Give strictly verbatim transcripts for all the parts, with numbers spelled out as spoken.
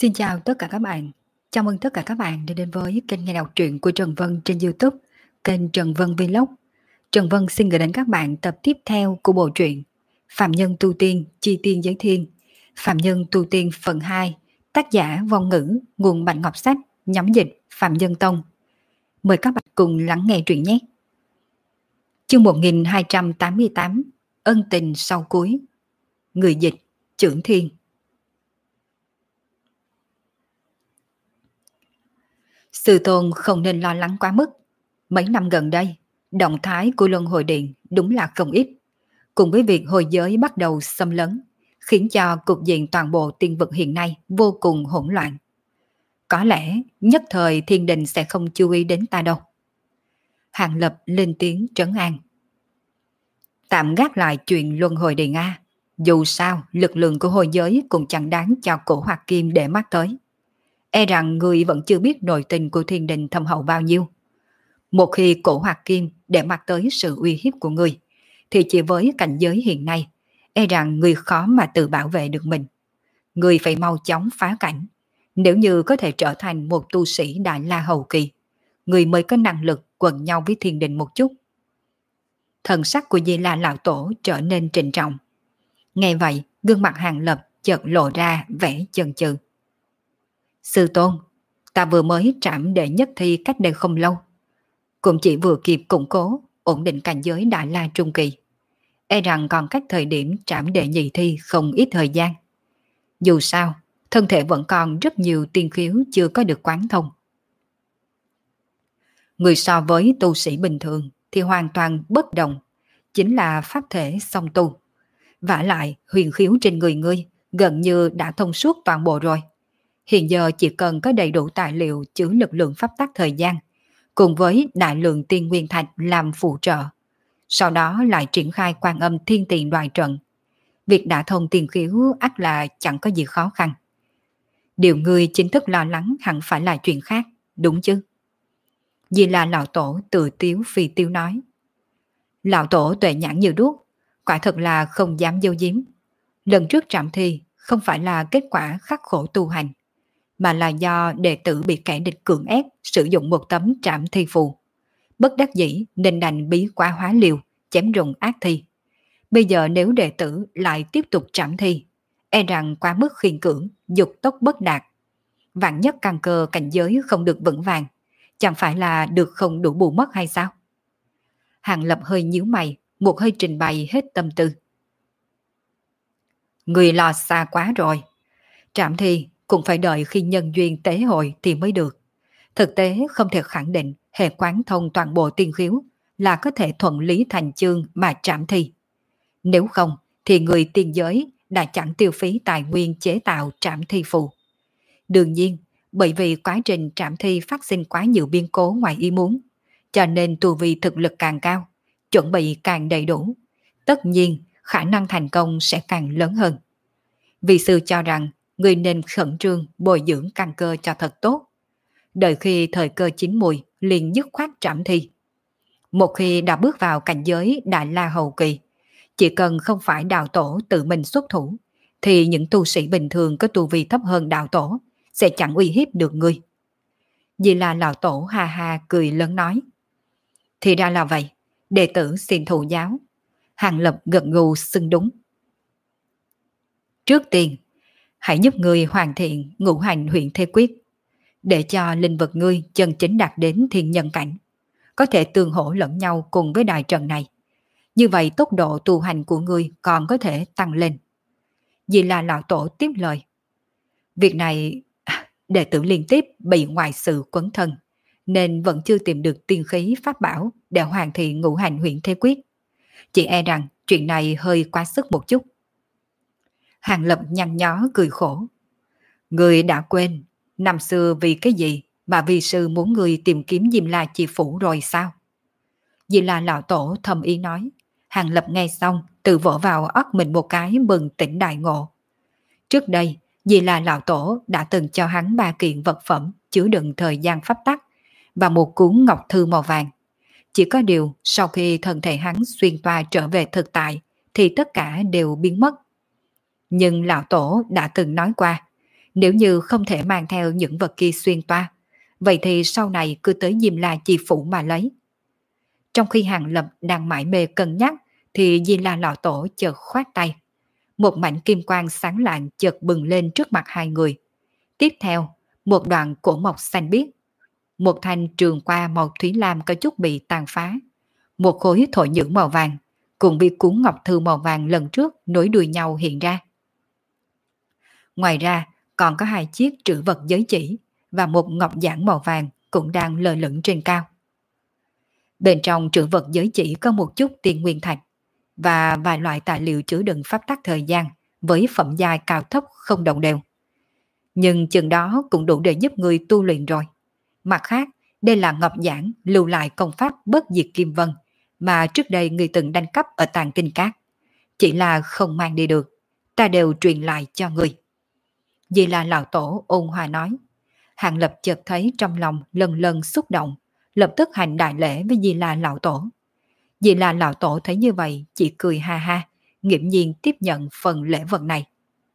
Xin chào tất cả các bạn. Chào mừng tất cả các bạn đã đến với kênh nghe đọc truyện của Trần Vân trên YouTube, kênh Trần Vân Vlog. Trần Vân xin gửi đến các bạn tập tiếp theo của bộ truyện Phạm Nhân Tu Tiên, Chi Tiên Giới Thiên, Phạm Nhân Tu Tiên phần hai, tác giả Vong Ngữ, nguồn Bạch Ngọc Sách, nhóm dịch Phạm Nhân Tông. Mời các bạn cùng lắng nghe truyện nhé. Chương một nghìn hai trăm tám mươi tám, Ân tình sau cuối. Người dịch Chưởng Thiên. Sư tôn không nên lo lắng quá mức. Mấy năm gần đây, động thái của Luân Hồi Điện đúng là không ít. Cùng với việc hồi giới bắt đầu xâm lấn, khiến cho cục diện toàn bộ tiên vực hiện nay vô cùng hỗn loạn. Có lẽ nhất thời thiên đình sẽ không chú ý đến ta đâu. Hàng Lập lên tiếng trấn an. Tạm gác lại chuyện Luân Hồi Điện A. Dù sao, lực lượng của hồi giới cũng chẳng đáng cho cổ Hoạt Kim để mắt tới. E rằng người vẫn chưa biết nội tình của thiên đình thâm hậu bao nhiêu. Một khi cổ Hoạt Kim để mắt tới sự uy hiếp của người, thì chỉ với cảnh giới hiện nay, e rằng người khó mà tự bảo vệ được mình. Người phải mau chóng phá cảnh. Nếu như có thể trở thành một tu sĩ Đại La hậu kỳ, người mới có năng lực quần nhau với thiên đình một chút. Thần sắc của Di La lão tổ trở nên trịnh trọng. Nghe vậy, gương mặt Hàng Lập chợt lộ ra vẻ chần chừ. Sư tôn, ta vừa mới trảm đệ nhất thi cách đây không lâu. Cũng chỉ vừa kịp củng cố, ổn định cảnh giới Đại La trung kỳ. E rằng còn cách thời điểm trảm đệ nhị thi không ít thời gian. Dù sao, thân thể vẫn còn rất nhiều tiên khiếu chưa có được quán thông. Người so với tu sĩ bình thường thì hoàn toàn bất đồng, chính là pháp thể song tu. Vả lại huyền khiếu trên người ngươi gần như đã thông suốt toàn bộ rồi. Hiện giờ chỉ cần có đầy đủ tài liệu chứa lực lượng pháp tắc thời gian, cùng với đại lượng tiên nguyên thạch làm phụ trợ. Sau đó lại triển khai Quan Âm Thiên Tiền đoại trận. Việc đã thông tiền khiếu ắt là chẳng có gì khó khăn. Điều ngươi chính thức lo lắng hẳn phải là chuyện khác, đúng chứ? Vì là lão tổ tự tiếu phi tiêu nói. Lão tổ tuệ nhãn như đuốc, quả thật là không dám giấu giếm. Lần trước trạm thi không phải là kết quả khắc khổ tu hành, mà là do đệ tử bị kẻ địch cưỡng ép sử dụng một tấm trảm thi phù. Bất đắc dĩ nên đành bí quá hóa liều, chém rụng ác thi. Bây giờ nếu đệ tử lại tiếp tục trảm thi, e rằng quá mức khiên cưỡng, dục tốc bất đạt. Vạn nhất căn cơ cảnh giới không được vững vàng, chẳng phải là được không đủ bù mất hay sao? Hàng Lập hơi nhíu mày, một hơi trình bày hết tâm tư. Người lo xa quá rồi. Trảm thi cũng phải đợi khi nhân duyên tế hội thì mới được. Thực tế không thể khẳng định hệ quán thông toàn bộ tiên khiếu là có thể thuận lý thành chương mà trảm thi. Nếu không thì người tiên giới đã chẳng tiêu phí tài nguyên chế tạo trảm thi phù. Đương nhiên, bởi vì quá trình trảm thi phát sinh quá nhiều biến cố ngoài ý muốn, cho nên tu vi thực lực càng cao, chuẩn bị càng đầy đủ, tất nhiên khả năng thành công sẽ càng lớn hơn. Vị sư cho rằng người nên khẩn trương bồi dưỡng căn cơ cho thật tốt. Đợi khi thời cơ chín mùi liền dứt khoát trảm thi. Một khi đã bước vào cảnh giới Đại La hậu kỳ, chỉ cần không phải đạo tổ tự mình xuất thủ, thì những tu sĩ bình thường có tu vi thấp hơn đạo tổ sẽ chẳng uy hiếp được ngươi. Vì là lão tổ ha ha cười lớn nói. Thì ra là vậy, đệ tử xin thụ giáo. Hàng Lập gật gù xưng đúng. Trước tiên, hãy giúp ngươi hoàn thiện ngũ hành huyện thế quyết, để cho linh vật ngươi chân chính đạt đến thiên nhân cảnh, có thể tương hỗ lẫn nhau cùng với đại trận này. Như vậy tốc độ tu hành của ngươi còn có thể tăng lên. Vì là lão tổ tiếp lời. Việc này đệ tử liên tiếp bị ngoại sự quấn thân, nên vẫn chưa tìm được tiên khí pháp bảo để hoàn thiện ngũ hành huyện thế quyết. Chỉ e rằng chuyện này hơi quá sức một chút. Hàng Lập nhăn nhó cười khổ. Người đã quên, năm xưa vì cái gì mà vi sư muốn người tìm kiếm Diêm La Chi Phủ rồi sao? Vì là lão tổ thầm ý nói. Hàng Lập nghe xong, tự vỗ vào óc mình một cái bừng tỉnh đại ngộ. Trước đây, vì là lão tổ đã từng cho hắn ba kiện vật phẩm chứa đựng thời gian pháp tắc và một cuốn ngọc thư màu vàng. Chỉ có điều sau khi thân thể hắn xuyên toa trở về thực tại thì tất cả đều biến mất. Nhưng lão tổ đã từng nói qua, Nếu như không thể mang theo những vật kia xuyên toa, vậy thì sau này cứ tới Diêm La Chi Phủ mà lấy. Trong khi Hàng Lập đang mải mê cân nhắc, thì Di La Lão Tổ chợt khoát tay. Một mảnh kim quang sáng lạng chợt bừng lên trước mặt hai người. Tiếp theo, một đoạn cổ mộc xanh biếc. Một thanh trường qua màu thủy lam có chút bị tàn phá. Một khối thổ nhưỡng màu vàng, cùng với cuốn ngọc thư màu vàng lần trước nối đuôi nhau hiện ra. Ngoài ra, còn có hai chiếc trữ vật giới chỉ và một ngọc giản màu vàng cũng đang lơ lửng trên cao. Bên trong trữ vật giới chỉ có một chút tiền nguyên thạch và vài loại tài liệu chứa đựng pháp tắc thời gian với phẩm giai cao thấp không đồng đều. Nhưng chừng đó cũng đủ để giúp người tu luyện rồi. Mặt khác, đây là ngọc giản lưu lại công pháp bất diệt kim vân mà trước đây người từng đánh cắp ở Tàng Kinh Cát. Chỉ là không mang đi được, ta đều truyền lại cho người. Vì là Lão Tổ ôn hòa nói. Hàng Lập chợt thấy trong lòng lần lần xúc động, lập tức hành đại lễ với Di La Lão Tổ. Di La Lão Tổ thấy như vậy chỉ cười ha ha, nghiễm nhiên tiếp nhận phần lễ vật này.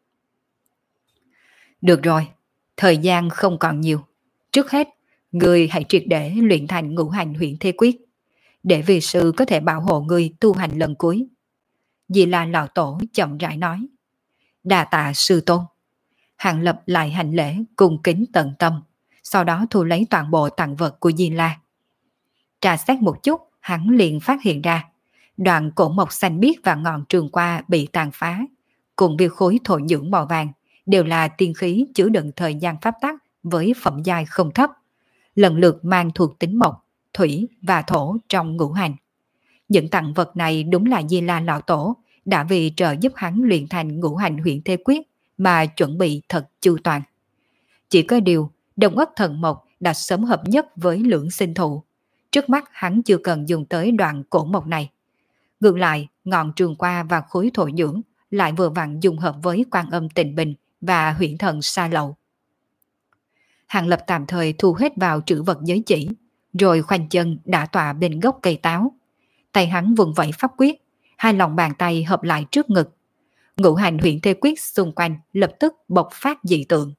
Được rồi, thời gian không còn nhiều. Trước hết, người hãy triệt để luyện thành ngũ hành huyễn thế quyết, để vì sư có thể bảo hộ người tu hành lần cuối. Di La Lão Tổ chậm rãi nói. Đà tạ sư tôn. Hàng Lập lại hành lễ cùng kính tận tâm, sau đó thu lấy toàn bộ tặng vật của Di La. Trà xét một chút, hắn liền phát hiện ra đoạn cổ mộc xanh biếc và ngọn trường qua bị tàn phá, cùng với khối thổ nhưỡng màu vàng đều là tiên khí chứa đựng thời gian pháp tắc với phẩm giai không thấp, lần lượt mang thuộc tính mộc, thủy và thổ trong ngũ hành. Những tặng vật này đúng là Di La Lão Tổ đã vì trợ giúp hắn luyện thành ngũ hành huyễn thế quyết mà chuẩn bị thật chu toàn. Chỉ có điều, Đông Ất Thần Mộc đã sớm hợp nhất với lưỡng sinh thụ. Trước mắt hắn chưa cần dùng tới đoạn cổ mộc này. Ngược lại, ngọn trường qua và khối thổ nhưỡng lại vừa vặn dùng hợp với Quan Âm Tịnh Bình và huyễn thần Sa Lậu. Hàng Lập tạm thời thu hết vào trữ vật giới chỉ, rồi khoanh chân đã tọa bên gốc cây táo. Tay hắn vùng vẫy pháp quyết, hai lòng bàn tay hợp lại trước ngực. Ngũ hành huyễn thế quyết xung quanh lập tức bộc phát dị tượng.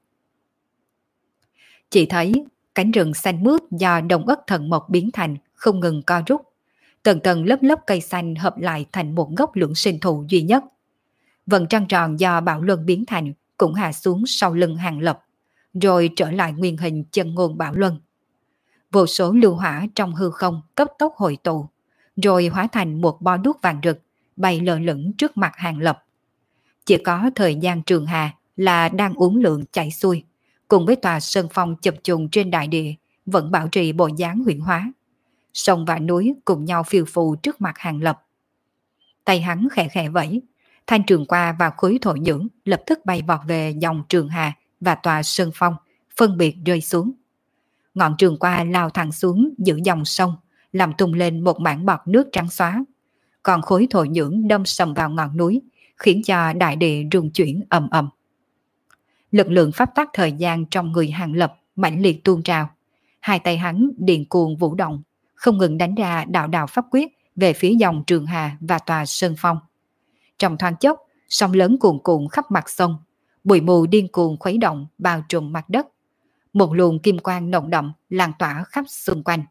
Chỉ thấy cánh rừng xanh mướt do Đông Ất Thần Mộc biến thành không ngừng co rút. Tầng tầng lớp lớp cây xanh hợp lại thành một gốc lưỡng sinh thụ duy nhất. Vầng trăng tròn do Bảo Luân biến thành cũng hạ xuống sau lưng Hàng Lập, rồi trở lại nguyên hình chân ngôn Bảo Luân. Vô số lưu hỏa trong hư không cấp tốc hội tụ, rồi hóa thành một bo đuốc vàng rực bay lơ lửng trước mặt Hàng Lập. Chỉ có thời gian Trường Hà là đang uốn lượn chảy xuôi, cùng với tòa sơn phong chập trùng trên đại địa vẫn bảo trì bộ dáng huyễn hóa. Sông và núi cùng nhau phiêu phù trước mặt Hàng Lập. Tay hắn khẽ khẽ vẫy, thanh trường qua và khối thổ nhưỡng lập tức bay vọt về dòng Trường Hà và tòa sơn phong, phân biệt rơi xuống. Ngọn trường qua lao thẳng xuống giữa dòng sông, làm tung lên một mảng bọt nước trắng xóa. Còn khối thổ nhưỡng đâm sầm vào ngọn núi, khiến cho đại địa rung chuyển ầm ầm. Lực lượng pháp tắc thời gian trong người Hàng Lập mãnh liệt tuôn trào. Hai tay hắn điền cuồng vũ động, không ngừng đánh ra đạo đạo pháp quyết về phía dòng Trường Hà và tòa sơn phong. Trong thoáng chốc, sóng lớn cuồn cuộn khắp mặt sông, bụi mù điên cuồng khuấy động bao trùm mặt đất. Một luồng kim quang nồng đậm lan tỏa khắp xung quanh.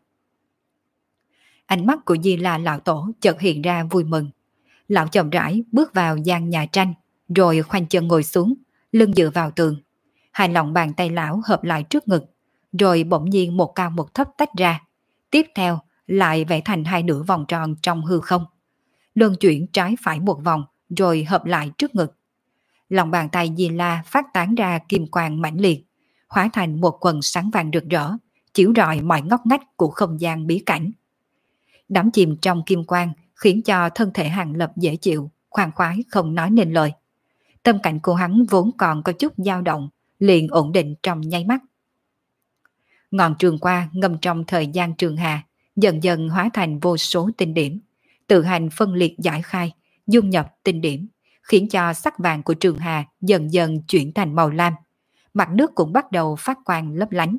Ánh mắt của Di La Lão Tổ chợt hiện ra vui mừng. Lão chậm rãi bước vào gian nhà tranh, rồi khoanh chân ngồi xuống, lưng dựa vào tường. Hai lòng bàn tay lão hợp lại trước ngực, rồi bỗng nhiên một cao một thấp tách ra. Tiếp theo lại vẽ thành hai nửa vòng tròn trong hư không. Luân chuyển trái phải một vòng, rồi hợp lại trước ngực. Lòng bàn tay Di La phát tán ra kim quang mãnh liệt, hóa thành một quần sáng vàng rực rỡ, chiếu rọi mọi ngóc ngách của không gian bí cảnh. Đắm chìm trong kim quang khiến cho thân thể Hàng Lập dễ chịu, khoan khoái không nói nên lời. Tâm cảnh của hắn vốn còn có chút dao động, liền ổn định trong nháy mắt. Ngọn trường qua ngâm trong thời gian Trường Hà, dần dần hóa thành vô số tinh điểm, tự hành phân liệt giải khai, dung nhập tinh điểm, khiến cho sắc vàng của Trường Hà dần dần chuyển thành màu lam. Mặt nước cũng bắt đầu phát quang lấp lánh.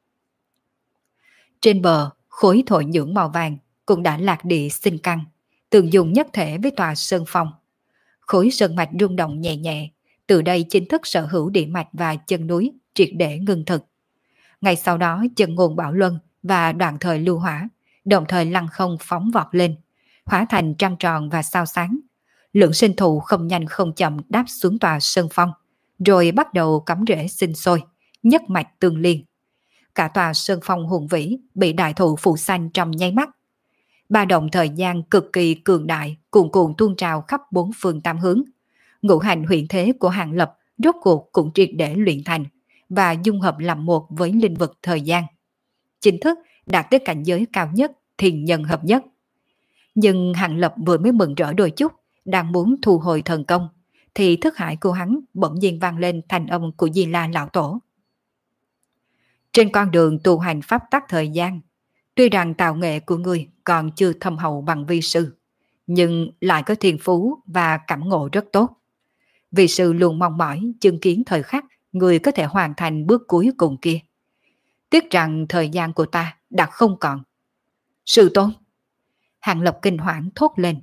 Trên bờ, khối thổ nhưỡng màu vàng cũng đã lạc địa sinh căn, tương dùng nhất thể với tòa sơn phong. Khối sơn mạch rung động nhẹ nhẹ, từ đây chính thức sở hữu địa mạch và chân núi triệt để ngưng thực. Ngay sau đó chân ngôn Bảo Luân và đoạn thời lưu hỏa đồng thời lăng không phóng vọt lên, hóa thành trăng tròn và sao sáng. Lượng sinh thụ không nhanh không chậm đáp xuống tòa sơn phong, rồi bắt đầu cắm rễ sinh sôi, nhất mạch tương liên. Cả tòa sơn phong hùng vĩ bị đại thụ phủ xanh trong nháy mắt. Ba động thời gian cực kỳ cường đại cuồn cuộn tuôn trào khắp bốn phương tám hướng. Ngũ hành huyền thế của Hàng Lập rốt cuộc cũng triệt để luyện thành và dung hợp làm một với linh vực thời gian. Chính thức đạt tới cảnh giới cao nhất, thiên nhân hợp nhất. Nhưng Hàng Lập vừa mới mừng rỡ đôi chút, đang muốn thu hồi thần công, thì thức hải của hắn bỗng nhiên vang lên thanh âm của Di La Lão Tổ. Trên con đường tu hành pháp tắc thời gian, tuy rằng tạo nghệ của người còn chưa thâm hậu bằng vi sư, nhưng lại có thiên phú và cảm ngộ rất tốt. Vi sư luôn mong mỏi chứng kiến thời khắc người có thể hoàn thành bước cuối cùng kia. Tiếc rằng thời gian của ta đã không còn. Sư tôn! Hàng Lập kinh hoảng thốt lên.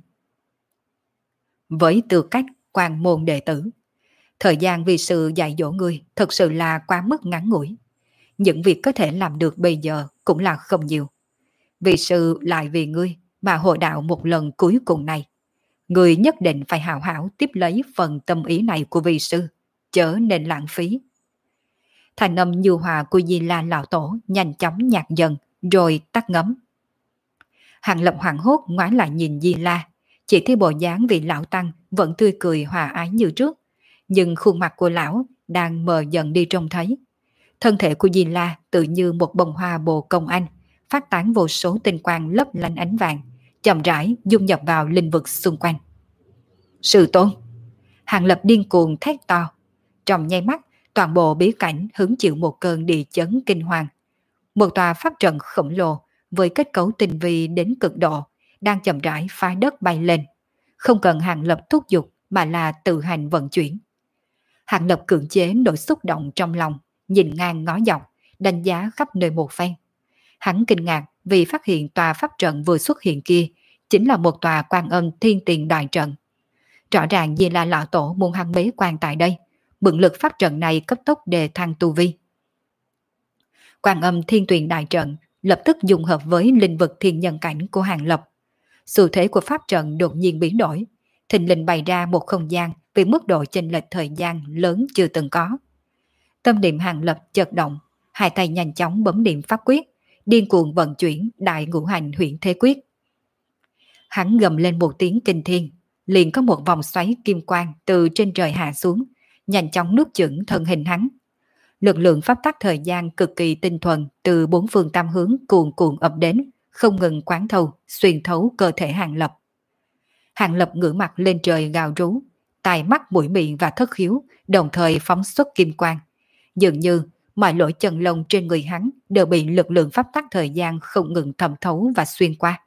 Với tư cách quan môn đệ tử, thời gian vi sư dạy dỗ người thật sự là quá mức ngắn ngủi. Những việc có thể làm được bây giờ cũng là không nhiều. Vi sư lại vì ngươi mà hội đạo một lần cuối cùng này. Ngươi nhất định phải hào hảo tiếp lấy phần tâm ý này của vi sư, chớ nên lãng phí. Thành âm nhu hòa của Di La Lão Tổ nhanh chóng nhạt dần, rồi tắt ngấm. Hàng Lập hoảng hốt ngoái lại nhìn Di La, chỉ thấy bộ dáng vị lão tăng vẫn tươi cười hòa ái như trước, nhưng khuôn mặt của lão đang mờ dần đi trông thấy. Thân thể của Di La tự như một bông hoa bồ công anh, phát tán vô số tinh quang lấp lánh ánh vàng, chậm rãi dung nhập vào linh vực xung quanh. Sư tôn! Hàng Lập điên cuồng thét to. Trong nháy mắt, toàn bộ bí cảnh hứng chịu một cơn địa chấn kinh hoàng. Một tòa pháp trận khổng lồ với kết cấu tinh vi đến cực độ đang chậm rãi phá đất bay lên, không cần Hàng Lập thúc giục mà là tự hành vận chuyển. Hàng Lập cưỡng chế nỗi xúc động trong lòng, nhìn ngang ngó dọc, đánh giá khắp nơi một phen. Hắn kinh ngạc vì phát hiện tòa pháp trận vừa xuất hiện kia chính là một tòa Quan Âm Thiên Tiền đại trận. Rõ ràng vì là Lão Tổ muốn hắn bế quan tại đây, mượn lực pháp trận này cấp tốc đề thăng tu vi. Quan Âm Thiên Tuyền đại trận lập tức dung hợp với linh vực thiên nhân cảnh của Hàng Lập. Xu thế của pháp trận đột nhiên biến đổi, thình lình bày ra một không gian vì mức độ chênh lệch thời gian lớn chưa từng có. Tâm niệm Hàng Lập chợt động, hai tay nhanh chóng bấm niệm pháp quyết, điên cuồng vận chuyển đại ngũ hành huyễn thế quyết. Hắn gầm lên một tiếng kinh thiên, liền có một vòng xoáy kim quang từ trên trời hạ xuống, nhanh chóng nuốt chửng thân hình hắn. Lực lượng pháp tắc thời gian cực kỳ tinh thuần từ bốn phương tam hướng cuồn cuộn ập đến, không ngừng quán thâu, xuyên thấu cơ thể Hàng Lập. Hàng Lập ngửa mặt lên trời gào rú, tai mắt mũi miệng và thất khiếu đồng thời phóng xuất kim quang. Dường như mọi lỗ chân lông trên người hắn đều bị lực lượng pháp tắc thời gian không ngừng thẩm thấu và xuyên qua.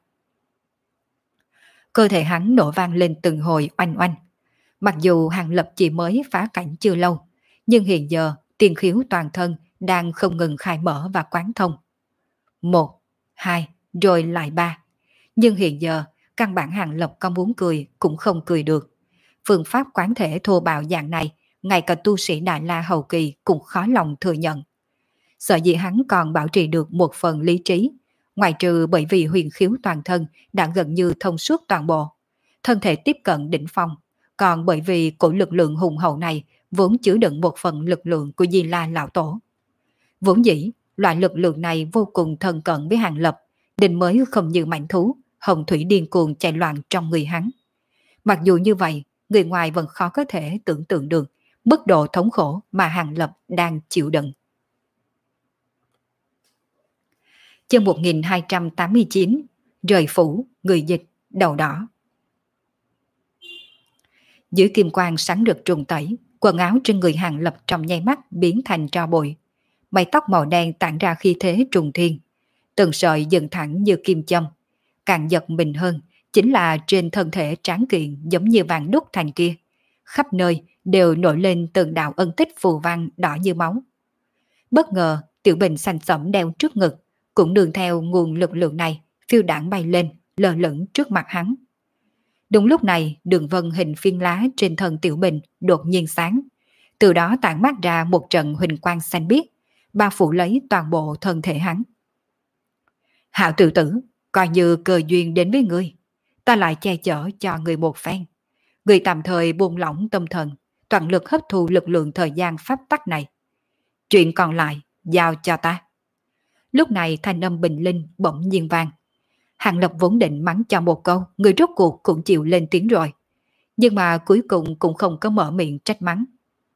Cơ thể hắn nổ vang lên từng hồi oanh oanh. Mặc dù Hàng Lập chỉ mới phá cảnh chưa lâu, nhưng hiện giờ tiền khiếu toàn thân đang không ngừng khai mở và quán thông. Một, hai, rồi lại ba. Nhưng hiện giờ, căn bản Hàng Lập có muốn cười cũng không cười được. Phương pháp quán thể thô bạo dạng này, ngay cả tu sĩ Đại La hậu kỳ cũng khó lòng thừa nhận. Sợ dĩ hắn còn bảo trì được một phần lý trí, ngoài trừ bởi vì huyền khiếu toàn thân đã gần như thông suốt toàn bộ, thân thể tiếp cận đỉnh phong, còn bởi vì cổ lực lượng hùng hậu này vốn chứa đựng một phần lực lượng của Di La Lão Tổ. Vốn dĩ, loại lực lượng này vô cùng thân cận với Hàng Lập, nên mới không như mãnh thú, hồng thủy điên cuồng chạy loạn trong người hắn. Mặc dù như vậy, người ngoài vẫn khó có thể tưởng tượng được mức độ thống khổ mà Hàng Lập đang chịu đựng. Chương một nghìn hai trăm tám mươi chín, Rời phủ, người dịch, đầu đỏ. Dưới kim quang sáng rực trùng tẩy, quần áo trên người Hàng Lập trong nháy mắt biến thành tro bụi. Mái tóc màu đen tản ra khí thế trùng thiên, từng sợi dựng thẳng như kim châm. Càng giật mình hơn chính là trên thân thể tráng kiện giống như vàng đúc thành kia, khắp nơi đều nổi lên từng đạo ân tích phù văn đỏ như máu. Bất ngờ, tiểu bình xanh sẫm đeo trước ngực cũng đường theo nguồn lực lượng này phiêu đảng bay lên, lơ lửng trước mặt hắn. Đúng lúc này, đường vân hình phiên lá trên thân tiểu bình đột nhiên sáng, từ đó tản mát ra một trận huỳnh quang xanh biếc, bao phủ lấy toàn bộ thân thể hắn. Hạo tự tử, coi như cơ duyên đến với ngươi, ta lại che chở cho người một phen. Người tạm thời buông lỏng tâm thần, toàn lực hấp thu lực lượng thời gian pháp tắc này. Chuyện còn lại, giao cho ta. Lúc này thanh âm bình linh bỗng nhiên vang. Hàng Lập vốn định mắng cho một câu, người rốt cuộc cũng chịu lên tiếng rồi. Nhưng mà cuối cùng cũng không có mở miệng trách mắng.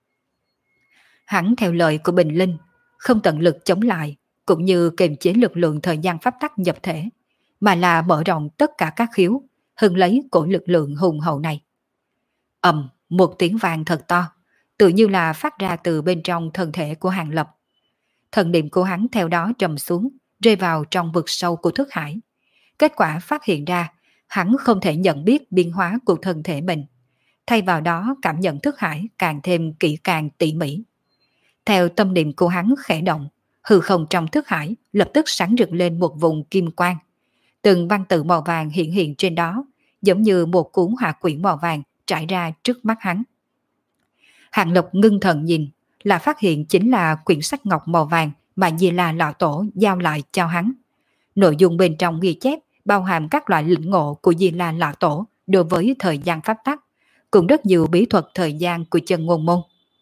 Hắn theo lời của bình linh, không tận lực chống lại, cũng như kiềm chế lực lượng thời gian pháp tắc nhập thể, mà là mở rộng tất cả các khiếu, hưng lấy cổ lực lượng hùng hậu này. Ầm, một tiếng vang thật to, tự như là phát ra từ bên trong thân thể của Hàng Lập. Thần niệm của hắn theo đó trầm xuống, rơi vào trong vực sâu của thức hải. Kết quả phát hiện ra, hắn không thể nhận biết biến hóa của thân thể mình. Thay vào đó cảm nhận thức hải càng thêm kỹ càng tỉ mỉ. Theo tâm niệm của hắn khẽ động, hư không trong thức hải lập tức sáng rực lên một vùng kim quang. Từng văn tự màu vàng hiện hiện trên đó, giống như một cuốn hỏa quyển màu vàng trải ra trước mắt hắn. Hàng Lập ngưng thần nhìn, là phát hiện chính là quyển sách ngọc màu vàng mà Di La Lão Tổ giao lại cho hắn. Nội dung bên trong ghi chép bao hàm các loại lĩnh ngộ của Di La Lão Tổ đối với thời gian pháp tắc, cũng rất nhiều bí thuật thời gian của chân ngôn môn.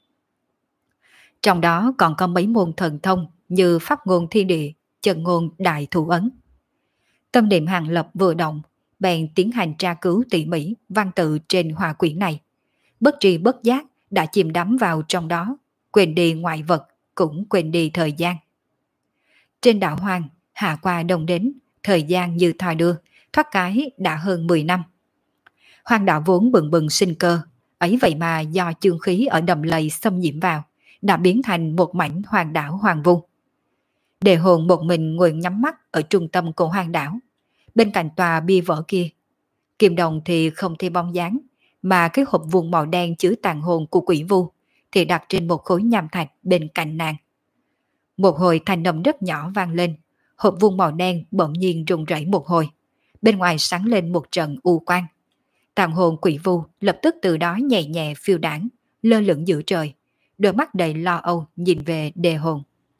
Trong đó còn có mấy môn thần thông như pháp ngôn thiên địa, chân ngôn đại thủ ấn. Tâm niệm Hàng Lập vừa động, bèn tiến hành tra cứu tỉ mỉ văn tự trên hòa quyển này. Bất tri bất giác đã chìm đắm vào trong đó, quên đi ngoại vật, cũng quên đi thời gian. Trên đảo hoang, hạ qua đông đến, thời gian như thoi đưa, thoát cái đã hơn mười năm. Hoang đảo vốn bừng bừng sinh cơ, ấy vậy mà do chương khí ở đầm lầy xâm nhiễm vào, đã biến thành một mảnh hoàng đảo hoàng vu. Đề hồn một mình ngồi nhắm mắt ở trung tâm của hoàng đảo, bên cạnh tòa bia vỡ kia. Kim Đồng thì không thấy bóng dáng, mà cái hộp vuông màu đen chứa tàn hồn của quỷ vu thì đặt trên một khối nham thạch bên cạnh nàng. Một hồi thanh âm rất nhỏ vang lên, hộp vuông màu đen bỗng nhiên rung rẩy một hồi, bên ngoài sáng lên một trận u quang. Tàn hồn quỷ vu lập tức từ đó nhẹ nhẹ phiêu đãng, lơ lửng giữa trời, đôi mắt đầy lo âu nhìn về đề hồn.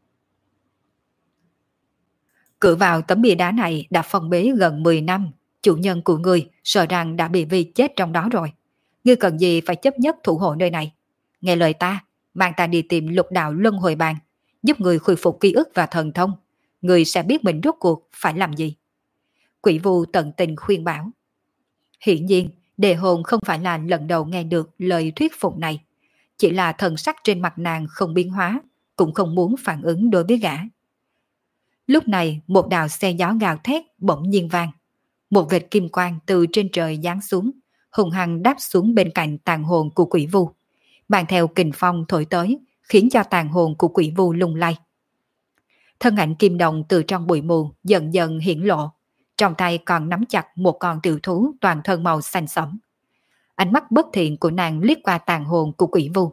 Cửa vào tấm bia đá này đã phong bế gần mười năm, chủ nhân của ngươi sợ rằng đã bị vi chết trong đó rồi. Ngươi cần gì phải chấp nhất thủ hộ nơi này? Nghe lời ta, mang ta đi tìm lục đạo luân hồi bàn, giúp người khôi phục ký ức và thần thông. Ngươi sẽ biết mình rốt cuộc phải làm gì. Quỷ vu tận tình khuyên bảo. Hiển nhiên, đề hồn không phải là lần đầu nghe được lời thuyết phục này. Chỉ là thần sắc trên mặt nàng không biến hóa, cũng không muốn phản ứng đối với gã. Lúc này một đạo xe gió gào thét bỗng nhiên vang. Một vệt kim quang từ trên trời giáng xuống, hùng hăng đáp xuống bên cạnh tàn hồn của quỷ vu, mang theo kình phong thổi tới, khiến cho tàn hồn của quỷ vu lung lay. Thân ảnh Kim Đồng từ trong bụi mù dần dần hiển lộ, trong tay còn nắm chặt một con tiểu thú toàn thân màu xanh sẫm. Ánh mắt bất thiện của nàng liếc qua tàn hồn của quỷ vu.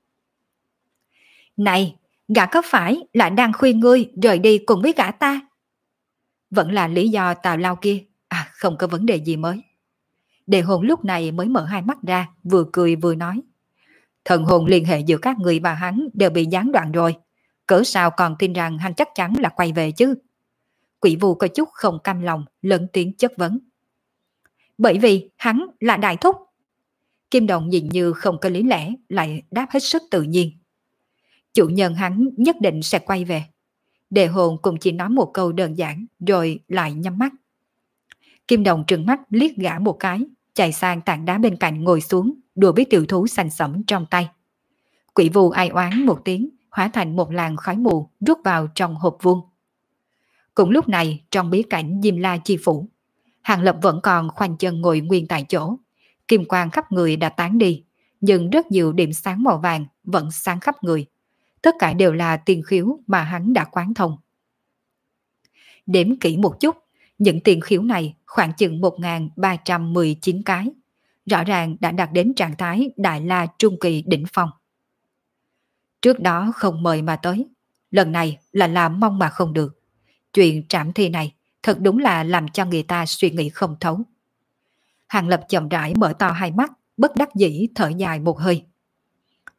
Này, gã có phải là đang khuyên ngươi rời đi cùng với gã ta? Vẫn là lý do tào lao kia. À, không có vấn đề gì mới. Đề hồn lúc này mới mở hai mắt ra, vừa cười vừa nói. Thần hồn liên hệ giữa các người và hắn đều bị gián đoạn rồi. Cỡ sao còn tin rằng hắn chắc chắn là quay về chứ? Quỷ vu có chút không cam lòng, lớn tiếng chất vấn. Bởi vì hắn là đại thúc. Kim Đồng nhìn như không có lý lẽ, lại đáp hết sức tự nhiên. Chủ nhân hắn nhất định sẽ quay về. Đề hồn cũng chỉ nói một câu đơn giản, rồi lại nhắm mắt. Kim Đồng trừng mắt liếc gã một cái, chạy sang tảng đá bên cạnh ngồi xuống, đùa với tiểu thú xanh sẫm trong tay. Quỷ vu ai oán một tiếng, hóa thành một làn khói mù rút vào trong hộp vuông. Cũng lúc này, trong bí cảnh Diêm La chi phủ, Hàng Lập vẫn còn khoanh chân ngồi nguyên tại chỗ. Kim quang khắp người đã tán đi, nhưng rất nhiều điểm sáng màu vàng vẫn sáng khắp người. Tất cả đều là tiền khiếu mà hắn đã quán thông. Đếm kỹ một chút, những tiền khiếu này khoảng chừng một nghìn ba trăm mười chín cái, rõ ràng đã đạt đến trạng thái Đại La Trung Kỳ đỉnh phong. Trước đó không mời mà tới, lần này là làm mong mà không được. Chuyện trảm thi này thật đúng là làm cho người ta suy nghĩ không thấu. Hàng Lập chậm rãi mở to hai mắt, bất đắc dĩ thở dài một hơi.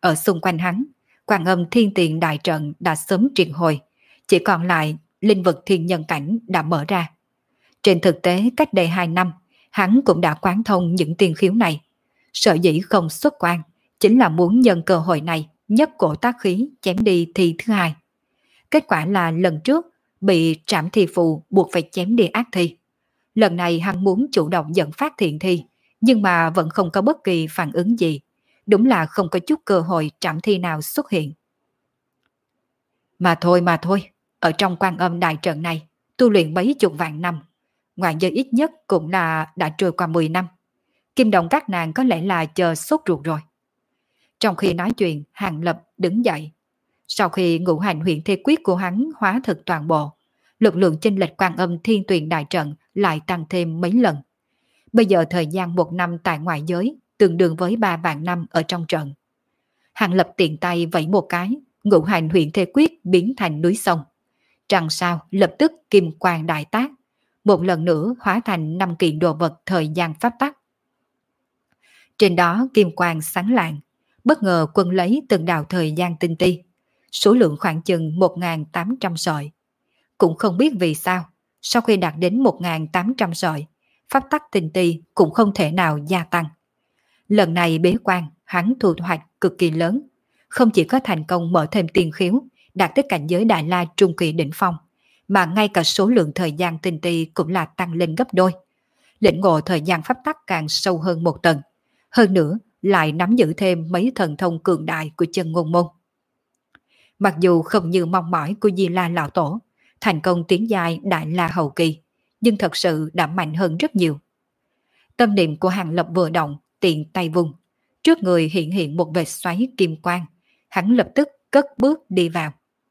ở xung quanh hắn, Quan Âm Thiên Tiền đại trận đã sớm triệt hồi, chỉ còn lại linh vực thiên nhân cảnh đã mở ra. Trên thực tế cách đây hai năm, hắn cũng đã quán thông những tiên khiếu này. Sở dĩ không xuất quan, chính là muốn nhân cơ hội này nhất cổ tác khí chém đi thi thứ hai. Kết quả là lần trước bị trảm thi phù buộc phải chém đi ác thi. Lần này hắn muốn chủ động dẫn phát thiện thi, nhưng mà vẫn không có bất kỳ phản ứng gì. Đúng là không có chút cơ hội trảm thi nào xuất hiện. Mà thôi mà thôi, ở trong Quan Âm đại trận này, tu luyện mấy chục vạn năm, ngoại giới ít nhất cũng là đã trôi qua mười năm. Kim Đồng các nàng có lẽ là chờ sốt ruột rồi. Trong khi nói chuyện, Hàng Lập đứng dậy. Sau khi ngũ hành huyện thế quyết của hắn hóa thực toàn bộ, lực lượng chênh lệch Quan Âm Thiên Tuyền đại trận lại tăng thêm mấy lần. Bây giờ thời gian một năm tại ngoại giới tương đương với ba vạn năm ở trong trận. Hàng Lập tiện tay vẫy một cái, ngũ hành huyện thế quyết biến thành núi sông. Trăng sao lập tức kim quang đại tác, một lần nữa hóa thành năm kiện đồ vật thời gian pháp tắc. Trên đó kim quang sáng lạng, bất ngờ quân lấy từng đạo thời gian tinh ti, số lượng khoảng chừng một nghìn tám trăm sợi. Cũng không biết vì sao, sau khi đạt đến một nghìn tám trăm sợi, pháp tắc tinh ti cũng không thể nào gia tăng. Lần này bế quan, hắn thu hoạch cực kỳ lớn, không chỉ có thành công mở thêm tiền khiếu, đạt tới cảnh giới Đại La trung kỳ đỉnh phong, mà ngay cả số lượng thời gian tinh ti cũng là tăng lên gấp đôi. Lĩnh ngộ thời gian pháp tắc càng sâu hơn một tầng, hơn nữa lại nắm giữ thêm mấy thần thông cường đại của chân ngôn môn. Mặc dù không như mong mỏi của Di La Lão Tổ, thành công tiến giai Đại La hậu kỳ, nhưng thật sự đã mạnh hơn rất nhiều. Tâm niệm của Hàng Lập vừa động, tiện tay vùng, trước người hiện hiện một vệt xoáy kim quang, hắn lập tức cất bước đi vào.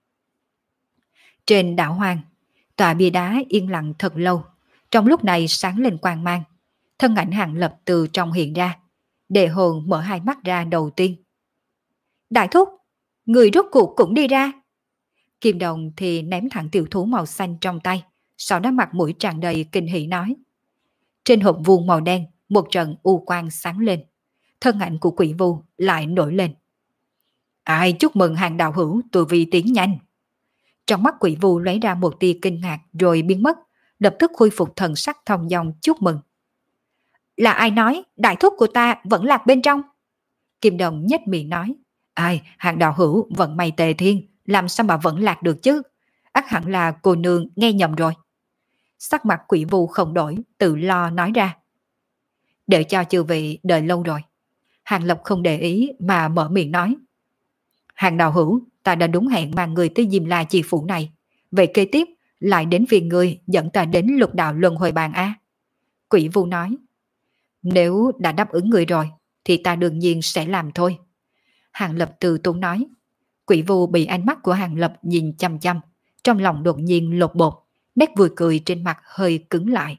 Trên đảo hoang, tòa bia đá yên lặng thật lâu, trong lúc này sáng lên quang mang, thân ảnh Hàng Lập từ trong hiện ra, Đề Hồn mở hai mắt ra đầu tiên. Đại thúc, người rốt cuộc cũng đi ra. Kim Đồng thì ném thẳng tiểu thú màu xanh trong tay, sau đó mặt mũi tràn đầy kinh hỉ nói. Trên hộp vuông màu đen, một trận u quang sáng lên, thân ảnh của quỷ vu lại nổi lên. Ai chúc mừng Hàng đạo hữu tu vi tiến nhanh. Trong mắt quỷ vu lấy ra một tia kinh ngạc rồi biến mất, lập tức khôi phục thần sắc thông dong chúc mừng. Là ai nói đại thúc của ta vẫn lạc bên trong? Kim Đồng nhếch miệng nói. Ai, Hàng đạo hữu vận may tề thiên, làm sao mà vẫn lạc được chứ? Ắt hẳn là cô nương nghe nhầm rồi. Sắc mặt quỷ vu không đổi, tự lo nói ra. Để cho chư vị đợi lâu rồi. Hàng Lập không để ý mà mở miệng nói. Hàng đạo hữu, ta đã đúng hẹn mang người tới Diêm La chi phủ này. Vậy kế tiếp, lại đến phiền người dẫn ta đến lục đạo luân hồi bàn A. Quỷ vu nói. Nếu đã đáp ứng người rồi, thì ta đương nhiên sẽ làm thôi. Hàng Lập từ tốn nói. Quỷ vu bị ánh mắt của Hàng Lập nhìn chăm chăm, trong lòng đột nhiên lột bột, nét vui cười trên mặt hơi cứng lại.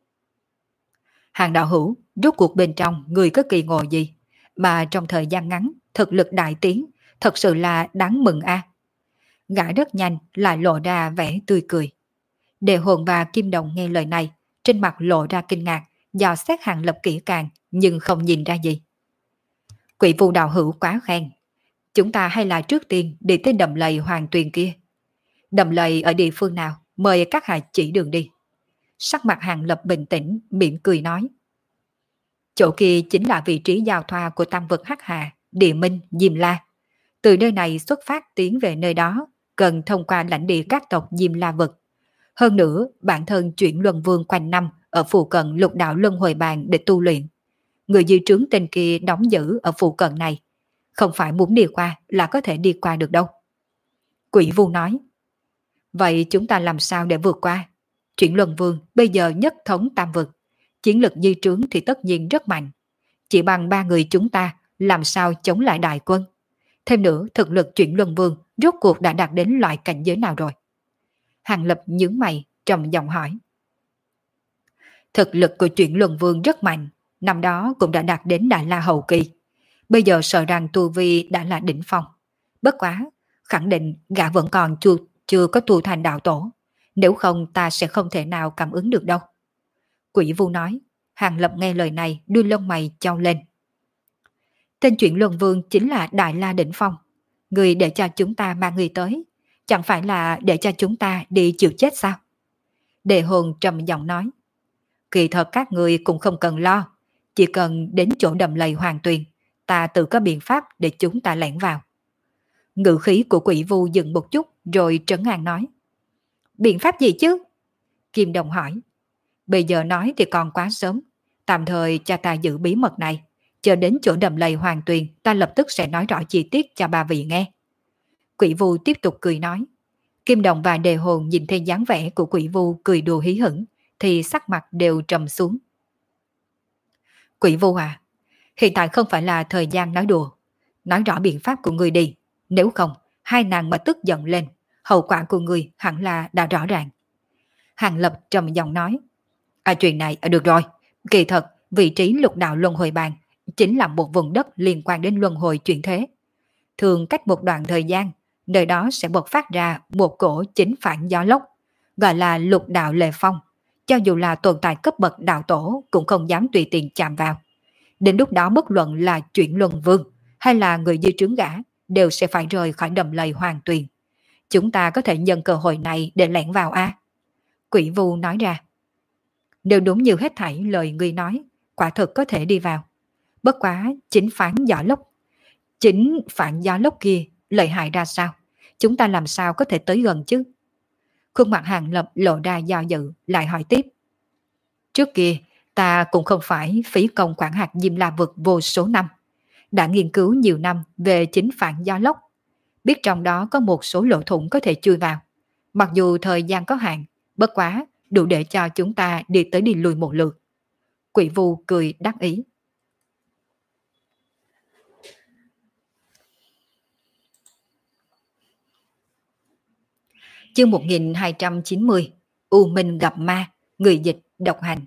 Hàng đạo hữu, rốt cuộc bên trong người có kỳ ngộ gì, mà trong thời gian ngắn thực lực đại tiến, thật sự là đáng mừng a. Gã rất nhanh lại lộ ra vẻ tươi cười. Đề Hồn và Kim Đồng nghe lời này, trên mặt lộ ra kinh ngạc, dò xét Hàng Lập kỹ càng nhưng không nhìn ra gì. Quỷ vu đạo hữu quá khen, chúng ta hay là trước tiên đi tới đầm lầy hoàng tuyền kia. Đầm lầy ở địa phương nào, mời các hạ chỉ đường đi. Sắc mặt Hàng Lập bình tĩnh, mỉm cười nói. Chỗ kia chính là vị trí giao thoa của tam vực Hắc Hà, Địa Minh, Diêm La. Từ nơi này xuất phát tiến về nơi đó, cần thông qua lãnh địa các tộc Diêm La vực. Hơn nữa, bản thân chuyển luân vương quanh năm ở phụ cận lục đạo luân hồi bàn để tu luyện. Người dư trướng tên kia đóng giữ ở phụ cận này, không phải muốn đi qua là có thể đi qua được đâu. Quỷ vu nói. Vậy chúng ta làm sao để vượt qua? Chuyển luân vương bây giờ nhất thống tam vực, chiến lực dư trướng thì tất nhiên rất mạnh. Chỉ bằng ba người chúng ta làm sao chống lại đại quân? Thêm nữa, thực lực chuyển luân vương rốt cuộc đã đạt đến loại cảnh giới nào rồi? Hàng Lập nhướng mày, trầm giọng hỏi. Thực lực của chuyển luân vương rất mạnh, năm đó cũng đã đạt đến Đại La hậu kỳ. Bây giờ sợ rằng tu vi đã là đỉnh phong. Bất quá, khẳng định gã vẫn còn chưa, chưa có tu thành đạo tổ. Nếu không ta sẽ không thể nào cảm ứng được đâu. Quỷ vu nói. Hàng Lập nghe lời này đưa lông mày chau lên. Tên chuyện Luân Vương chính là Đại La Đỉnh Phong. Người để cho chúng ta mang người tới, chẳng phải là để cho chúng ta đi chịu chết sao? Đề hồn trầm giọng nói. Kỳ thật các người cũng không cần lo, chỉ cần đến chỗ đầm lầy Hoàng Tuyền, ta tự có biện pháp để chúng ta lẻn vào. Ngữ khí của Quỷ Vu dừng một chút rồi trấn an nói. Biện pháp gì chứ? Kim Đồng hỏi. Bây giờ nói thì còn quá sớm, tạm thời cho ta giữ bí mật này, chờ đến chỗ đầm lầy Hoàng Tuyền ta lập tức sẽ nói rõ chi tiết cho ba vị nghe. Quỷ Vu tiếp tục cười nói. Kim Đồng và Đề Hồn nhìn thấy dáng vẻ của Quỷ Vu cười đùa hí hửng thì sắc mặt đều trầm xuống. Quỷ Vu à, hiện tại không phải là thời gian nói đùa, nói rõ biện pháp của người đi, nếu không hai nàng mà tức giận lên, hậu quả của người hẳn là đã rõ ràng. Hàng Lập trầm giọng nói. À chuyện này à, được rồi, kỳ thật vị trí lục đạo luân hồi bàn chính là một vùng đất liên quan đến luân hồi chuyển thế. Thường cách một đoạn thời gian, nơi đó sẽ bộc phát ra một cổ chính phản gió lốc, gọi là lục đạo lệ phong. Cho dù là tồn tại cấp bậc đạo tổ cũng không dám tùy tiện chạm vào. Đến lúc đó bất luận là chuyển luân vương hay là người dưới trướng gã đều sẽ phải rời khỏi đầm lầy Hoàng Tuyền. Chúng ta có thể nhân cơ hội này để lẻn vào a. Quỷ Vu nói ra. Nếu đúng như hết thảy lời người nói, quả thực có thể đi vào. Bất quá chính phản gió lốc, chính phản gió lốc kia lợi hại ra sao? Chúng ta làm sao có thể tới gần chứ? Khuôn mặt Hàng Lập lộ ra do dự, lại hỏi tiếp. Trước kia, ta cũng không phải phí công quản hạt Diêm La Vực vô số năm. Đã nghiên cứu nhiều năm về chính phản gió lốc. Biết trong đó có một số lỗ thủng có thể chui vào. Mặc dù thời gian có hạn, bất quá đủ để cho chúng ta đi tới đi lui một lượt. Quỷ Vu cười đắc ý. Chương một nghìn hai trăm chín mươi. U Minh gặp ma, người dịch độc hành.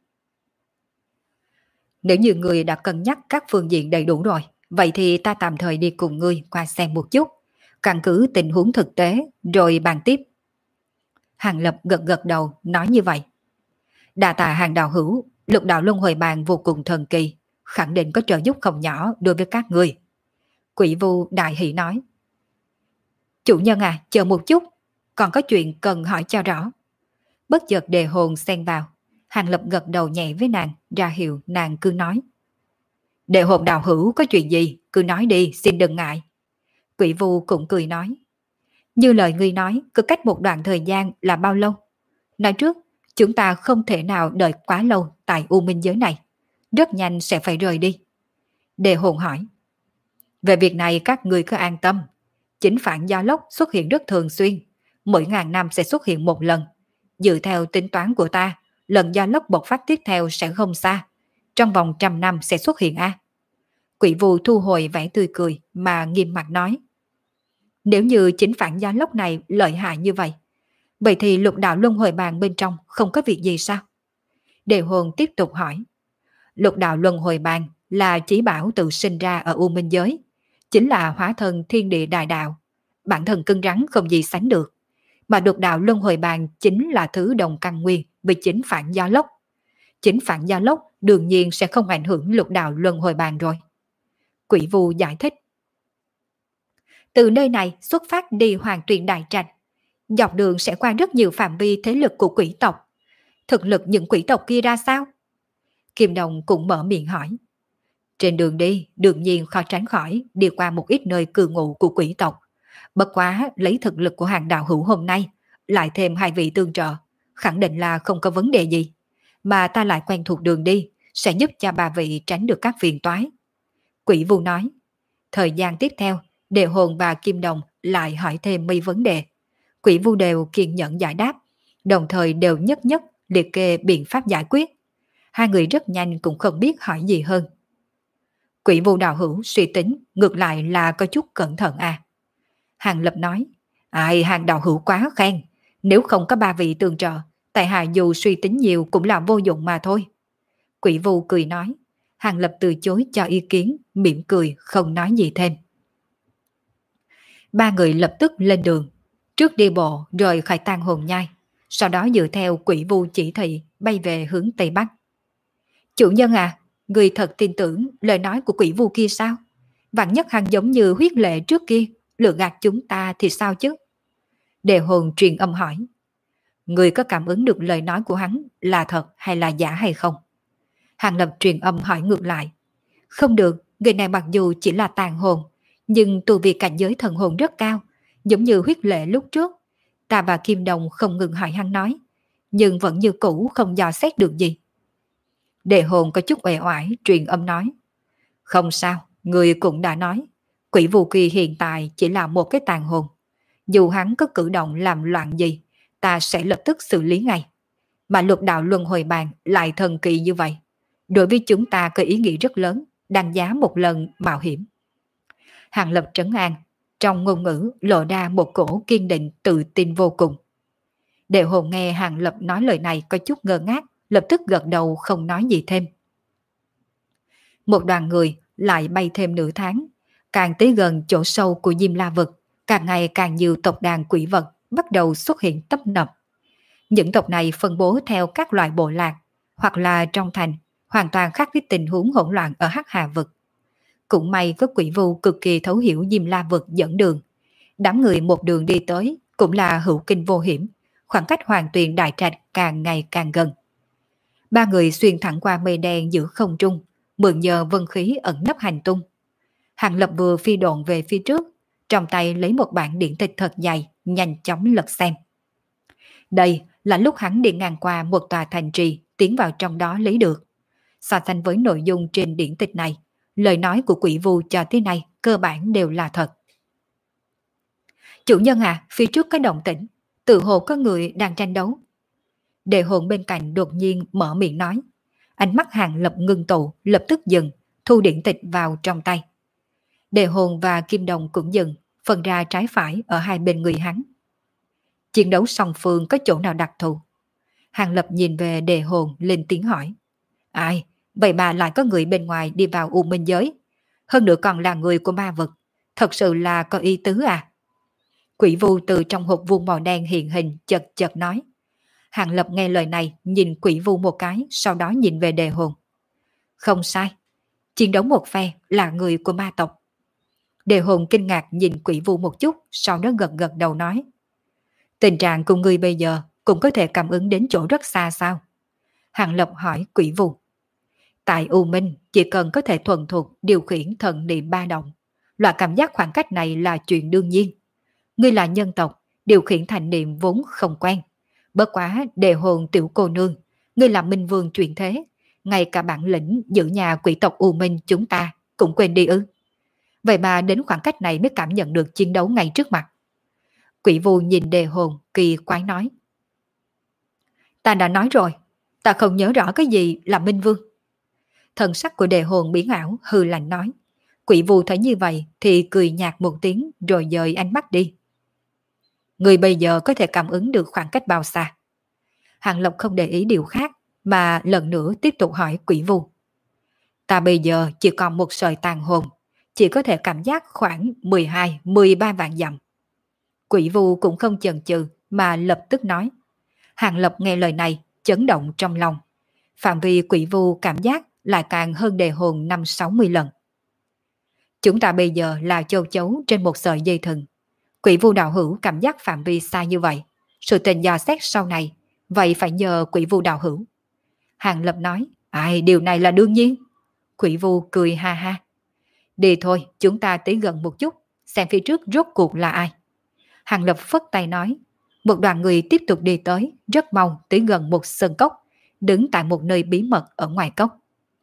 Nếu như người đã cân nhắc các phương diện đầy đủ rồi, vậy thì ta tạm thời đi cùng ngươi qua xem một chút, căn cứ tình huống thực tế rồi bàn tiếp. Hàng Lập gật gật đầu nói như vậy. Đa tạ Hàng đạo hữu, lục đạo luân hồi bàn vô cùng thần kỳ, khẳng định có trợ giúp không nhỏ đối với các ngươi. Quỷ Vu đại hỷ nói. Chủ nhân à, chờ một chút, còn có chuyện cần hỏi cho rõ. Bất chợt Đề Hồn xen vào. Hàng Lập gật đầu nhẹ với nàng, ra hiệu nàng cứ nói. Đề Hồn đạo hữu có chuyện gì, cứ nói đi, xin đừng ngại. Quỷ Vu cũng cười nói. Như lời ngươi nói, cứ cách một đoạn thời gian là bao lâu? Nói trước, chúng ta không thể nào đợi quá lâu tại U Minh giới này. Rất nhanh sẽ phải rời đi. Đề Hồn hỏi. Về việc này các ngươi cứ an tâm. Chính phản gió lốc xuất hiện rất thường xuyên. Mỗi ngàn năm sẽ xuất hiện một lần. Dựa theo tính toán của ta, lần gió lốc bộc phát tiếp theo sẽ không xa. Trong vòng trăm năm sẽ xuất hiện a. Quỷ Vu thu hồi vẻ tươi cười mà nghiêm mặt nói. Nếu như chính phản gió lốc này lợi hại như vậy, vậy thì lục đạo luân hồi bàn bên trong không có việc gì sao? Đề Hồn tiếp tục hỏi. Lục đạo luân hồi bàn là chỉ bảo tự sinh ra ở U Minh giới, chính là hóa thân thiên địa đại đạo, bản thân cứng rắn không gì sánh được. Mà lục đạo luân hồi bàn chính là thứ đồng căn nguyên với chính phản gió lốc. Chính phản gió lốc đương nhiên sẽ không ảnh hưởng lục đạo luân hồi bàn rồi. Quỷ Vu giải thích. Từ nơi này xuất phát đi Hoàng Tuyền Đại Trạch, dọc đường sẽ qua rất nhiều phạm vi thế lực của quỷ tộc. Thực lực những quỷ tộc kia ra sao? Kim Đồng cũng mở miệng hỏi. Trên đường đi, đương nhiên khó tránh khỏi đi qua một ít nơi cư ngụ của quỷ tộc. Bất quá lấy thực lực của Hàng đạo hữu hôm nay, lại thêm hai vị tương trợ, khẳng định là không có vấn đề gì. Mà ta lại quen thuộc đường đi, sẽ giúp cho bà vị tránh được các phiền toái. Quỷ Vu nói. Thời gian tiếp theo, Đề Hồn và Kim Đồng lại hỏi thêm mấy vấn đề. Quỷ Vu đều kiên nhẫn giải đáp, đồng thời đều nhất nhất liệt kê biện pháp giải quyết. Hai người rất nhanh cũng không biết hỏi gì hơn. Quỷ Vu đạo hữu suy tính ngược lại là có chút cẩn thận à. Hàng Lập nói. Ai, Hàng đạo hữu quá khen. Nếu không có ba vị tương trợ, tại hạ dù suy tính nhiều cũng là vô dụng mà thôi. Quỷ Vu cười nói. Hàng Lập từ chối cho ý kiến, mỉm cười không nói gì thêm. Ba người lập tức lên đường, trước đi bộ rời khỏi Tang Hồn Nhai, sau đó dựa theo Quỷ Vu chỉ thị bay về hướng Tây Bắc. Chủ nhân à, Người thật tin tưởng lời nói của quỷ vu kia sao? Vạn nhất hắn giống như huyết lệ trước kia, lừa gạt chúng ta thì sao chứ? Đề hồn truyền âm hỏi. Người có cảm ứng được lời nói của hắn là thật hay là giả hay không? Hàng Lập truyền âm hỏi ngược lại. Không được, người này mặc dù chỉ là tàn hồn, nhưng tu vi cảnh giới thần hồn rất cao, giống như huyết lệ lúc trước. Ta và Kim Đồng không ngừng hỏi hắn nói, nhưng vẫn như cũ không dò xét được gì. Đề hồn có chút uể oải truyền âm nói. Không sao, người cũng đã nói, quỷ Vu Kỳ hiện tại chỉ là một cái tàn hồn. Dù hắn có cử động làm loạn gì, ta sẽ lập tức xử lý ngay. Mà lục đạo luân hồi bàn lại thần kỳ như vậy. Đối với chúng ta có ý nghĩa rất lớn, đáng giá một lần mạo hiểm. Hàng Lập trấn an, trong ngôn ngữ lộ ra một cổ kiên định tự tin vô cùng. Đệ hồn nghe Hàng Lập nói lời này có chút ngơ ngác, lập tức gật đầu không nói gì thêm. Một đoàn người lại bay thêm nửa tháng, càng tới gần chỗ sâu của Diêm La Vực, càng ngày càng nhiều tộc đàn quỷ vật bắt đầu xuất hiện tấp nập. Những tộc này phân bố theo các loại bộ lạc, hoặc là trong thành, hoàn toàn khác với tình huống hỗn loạn ở Hắc Hà Vực. Cũng may có quỷ vu cực kỳ thấu hiểu Diêm La Vực dẫn đường. Đám người một đường đi tới cũng là hữu kinh vô hiểm, khoảng cách Hoàng Tuyền Đại Trạch càng ngày càng gần. Ba người xuyên thẳng qua mây đen giữa không trung, mượn nhờ vân khí ẩn nấp hành tung. Hàng Lập vừa phi độn về phía trước, trong tay lấy một bản điển tịch thật dày, nhanh chóng lật xem. Đây là lúc hắn đi ngang qua một tòa thành trì, tiến vào trong đó lấy được. So sánh với nội dung trên điển tịch này, lời nói của quỷ vu cho tới nay cơ bản đều là thật. Chủ nhân à, phía trước có động tĩnh, tự hồ có người đang tranh đấu. Đề hồn bên cạnh đột nhiên mở miệng nói. Ánh mắt Hàng Lập ngưng tụ, lập tức dừng, thu điển tịch vào trong tay. Đề hồn và Kim Đồng cũng dừng, phân ra trái phải ở hai bên người hắn. Chiến đấu song phương có chỗ nào đặc thù? Hàng Lập nhìn về đề hồn lên tiếng hỏi. Ai, vậy mà lại có người bên ngoài đi vào U Minh giới. Hơn nữa còn là người của ma vực. Thật sự là có ý tứ à? Quỷ vu từ trong hộp vuông màu đen hiện hình chật chật nói. Hàng Lập nghe lời này nhìn quỷ vu một cái, sau đó nhìn về đề hồn. Không sai, chiến đấu một phe là người của ma tộc. Đề hồn kinh ngạc nhìn quỷ vu một chút, sau đó gật gật đầu nói. Tình trạng của người bây giờ cũng có thể cảm ứng đến chỗ rất xa sao? Hàng Lập hỏi quỷ vu. Tại U Minh chỉ cần có thể thuần thục điều khiển thần niệm ba động. Loại cảm giác khoảng cách này là chuyện đương nhiên. Ngươi là nhân tộc, điều khiển thành niệm vốn không quen. Bất quá đề hồn tiểu cô nương, ngươi là minh vương truyền thế, ngay cả bản lĩnh giữ nhà quỷ tộc U Minh chúng ta cũng quên đi ư. Vậy mà đến khoảng cách này mới cảm nhận được chiến đấu ngay trước mặt. Quỷ vu nhìn đề hồn kỳ quái nói. Ta đã nói rồi, ta không nhớ rõ cái gì là minh vương. Thần sắc của đề hồn biến ảo hư lạnh nói. Quỷ vu thấy như vậy thì cười nhạt một tiếng rồi dời ánh mắt đi. Người bây giờ có thể cảm ứng được khoảng cách bao xa? Hàng Lập không để ý điều khác mà lần nữa tiếp tục hỏi quỷ vu. Ta bây giờ chỉ còn một sợi tàn hồn, chỉ có thể cảm giác khoảng mười hai mười ba vạn dặm. Quỷ vu cũng không chần chừ mà lập tức nói. Hàng Lập nghe lời này chấn động trong lòng. Phạm vi quỷ vu cảm giác lại càng hơn đề hồn năm sáu mươi lần. Chúng ta bây giờ là châu chấu trên một sợi dây thừng. Quỷ vu đạo hữu cảm giác phạm vi xa như vậy, sự tình dò xét sau này, vậy phải nhờ quỷ vu đạo hữu. Hàng Lập nói, ai điều này là đương nhiên. Quỷ vu cười ha ha. Đi thôi, chúng ta tới gần một chút, xem phía trước rốt cuộc là ai. Hàng Lập phất tay nói, một đoàn người tiếp tục đi tới, rất mau tới gần một sơn cốc, đứng tại một nơi bí mật ở ngoài cốc.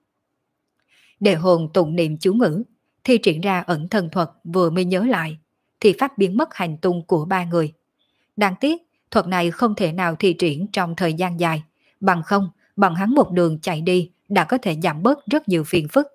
Đề hồn tụng niệm chú ngữ, thi triển ra ẩn thân thuật vừa mới nhớ lại, thì phát biến mất hành tung của ba người. Đáng tiếc, thuật này không thể nào thi triển trong thời gian dài, bằng không, bằng hắn một đường chạy đi đã có thể giảm bớt rất nhiều phiền phức.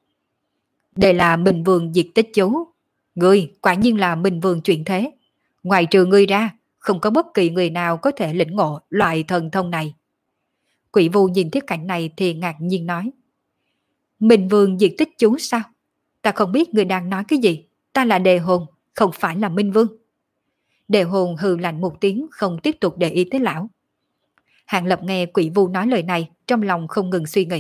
Đây là Minh Vương diệt tích chú. Ngươi quả nhiên là Minh Vương chuyển thế. Ngoài trừ ngươi ra, không có bất kỳ người nào có thể lĩnh ngộ loại thần thông này. Quỷ vu nhìn thấy cảnh này thì ngạc nhiên nói. Minh Vương diệt tích chú sao? Ta không biết người đang nói cái gì. Ta là đề hồn, không phải là Minh Vương. Đề hồn hừ lạnh một tiếng không tiếp tục để ý tới lão. Hàng Lập nghe quỷ vu nói lời này trong lòng không ngừng suy nghĩ,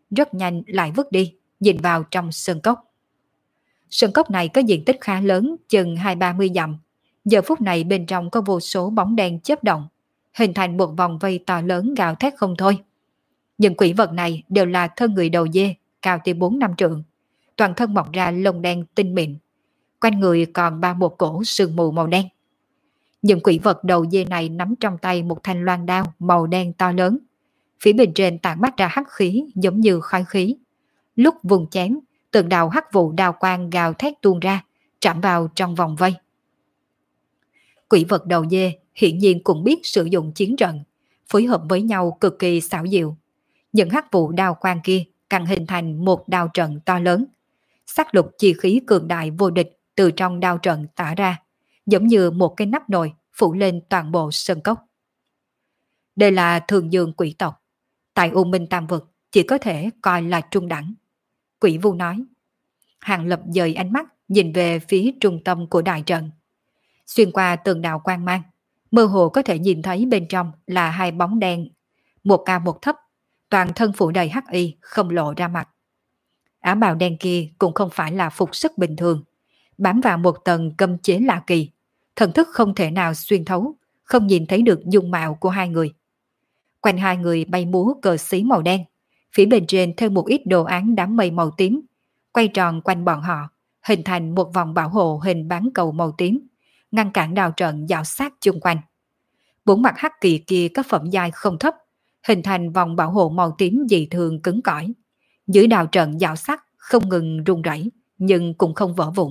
rất nhanh lại vứt đi, nhìn vào trong sơn cốc. Sơn cốc này có diện tích khá lớn, chừng hai ba mươi dặm. Giờ phút này bên trong có vô số bóng đen chớp động, hình thành một vòng vây to lớn gào thét không thôi. Những quỷ vật này đều là thân người đầu dê, cao tới bốn năm trượng, toàn thân mọc ra lông đen tinh mịn, quanh người còn bao một cổ sương mù màu đen. Những quỷ vật đầu dê này nắm trong tay một thanh loan đao màu đen to lớn, phía bên trên tản mát ra hắc khí giống như khói khí. Lúc vùng chém, từng đạo hắc vụ đao quang gào thét tuôn ra, chạm vào trong vòng vây. Quỷ vật đầu dê hiển nhiên cũng biết sử dụng chiến trận, phối hợp với nhau cực kỳ xảo diệu. Những hắc vụ đao quang kia càng hình thành một đao trận to lớn. Sắc lục chi khí cường đại vô địch từ trong đao trận tỏa ra, giống như một cái nắp nồi phủ lên toàn bộ sơn cốc. Đây là thường dương quỷ tộc, tại U Minh Tam Vực chỉ có thể coi là trung đẳng. Quỷ Vu nói. Hàng Lập dời ánh mắt nhìn về phía trung tâm của đại trận. Xuyên qua từng đạo quang mang, mơ hồ có thể nhìn thấy bên trong là hai bóng đen, một cao một thấp, toàn thân phủ đầy hắc y, không lộ ra mặt. Áo bào đen kia cũng không phải là phục sức bình thường, bám vào một tầng cấm chế lạ kỳ, thần thức không thể nào xuyên thấu, không nhìn thấy được dung mạo của hai người. Quanh hai người bay múa cờ xí màu đen, phía bên trên thêm một ít đồ án đám mây màu tím, quay tròn quanh bọn họ, hình thành một vòng bảo hộ hình bán cầu màu tím, ngăn cản đao trận dạo sát chung quanh. Bốn mặt hắc kỳ kia có phẩm giai không thấp, hình thành vòng bảo hộ màu tím dị thường cứng cỏi. Dưới đao trận dạo sát không ngừng rung rẩy, nhưng cũng không vỡ vụn.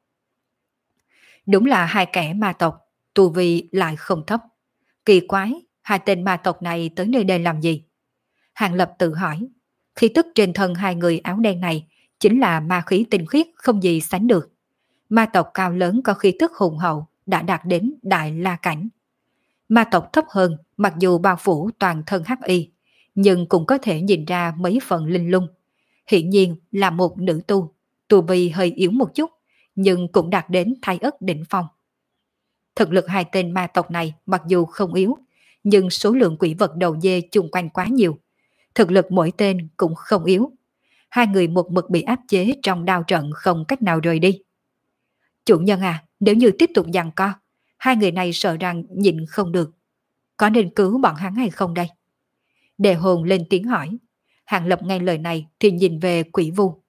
Đúng là hai kẻ ma tộc, tu vi lại không thấp. Kỳ quái, hai tên ma tộc này tới nơi đây làm gì? Hàng Lập tự hỏi. Khí tức trên thân hai người áo đen này chính là ma khí tinh khiết không gì sánh được. Ma tộc cao lớn có khí tức hùng hậu đã đạt đến đại la cảnh. Ma tộc thấp hơn, mặc dù bao phủ toàn thân hắc y, nhưng cũng có thể nhìn ra mấy phần linh lung. Hiển nhiên là một nữ tu, tu vi hơi yếu một chút, nhưng cũng đạt đến thái ất đỉnh phong. Thực lực hai tên ma tộc này mặc dù không yếu, nhưng số lượng quỷ vật đầu dê chung quanh quá nhiều. Thực lực mỗi tên cũng không yếu. Hai người một mực bị áp chế trong đao trận không cách nào rời đi. Chủ nhân à, nếu như tiếp tục giằng co, hai người này sợ rằng nhịn không được. Có nên cứu bọn hắn hay không đây? Đề hồn lên tiếng hỏi. Hàng Lập nghe lời này thì nhìn về Quỷ Vu.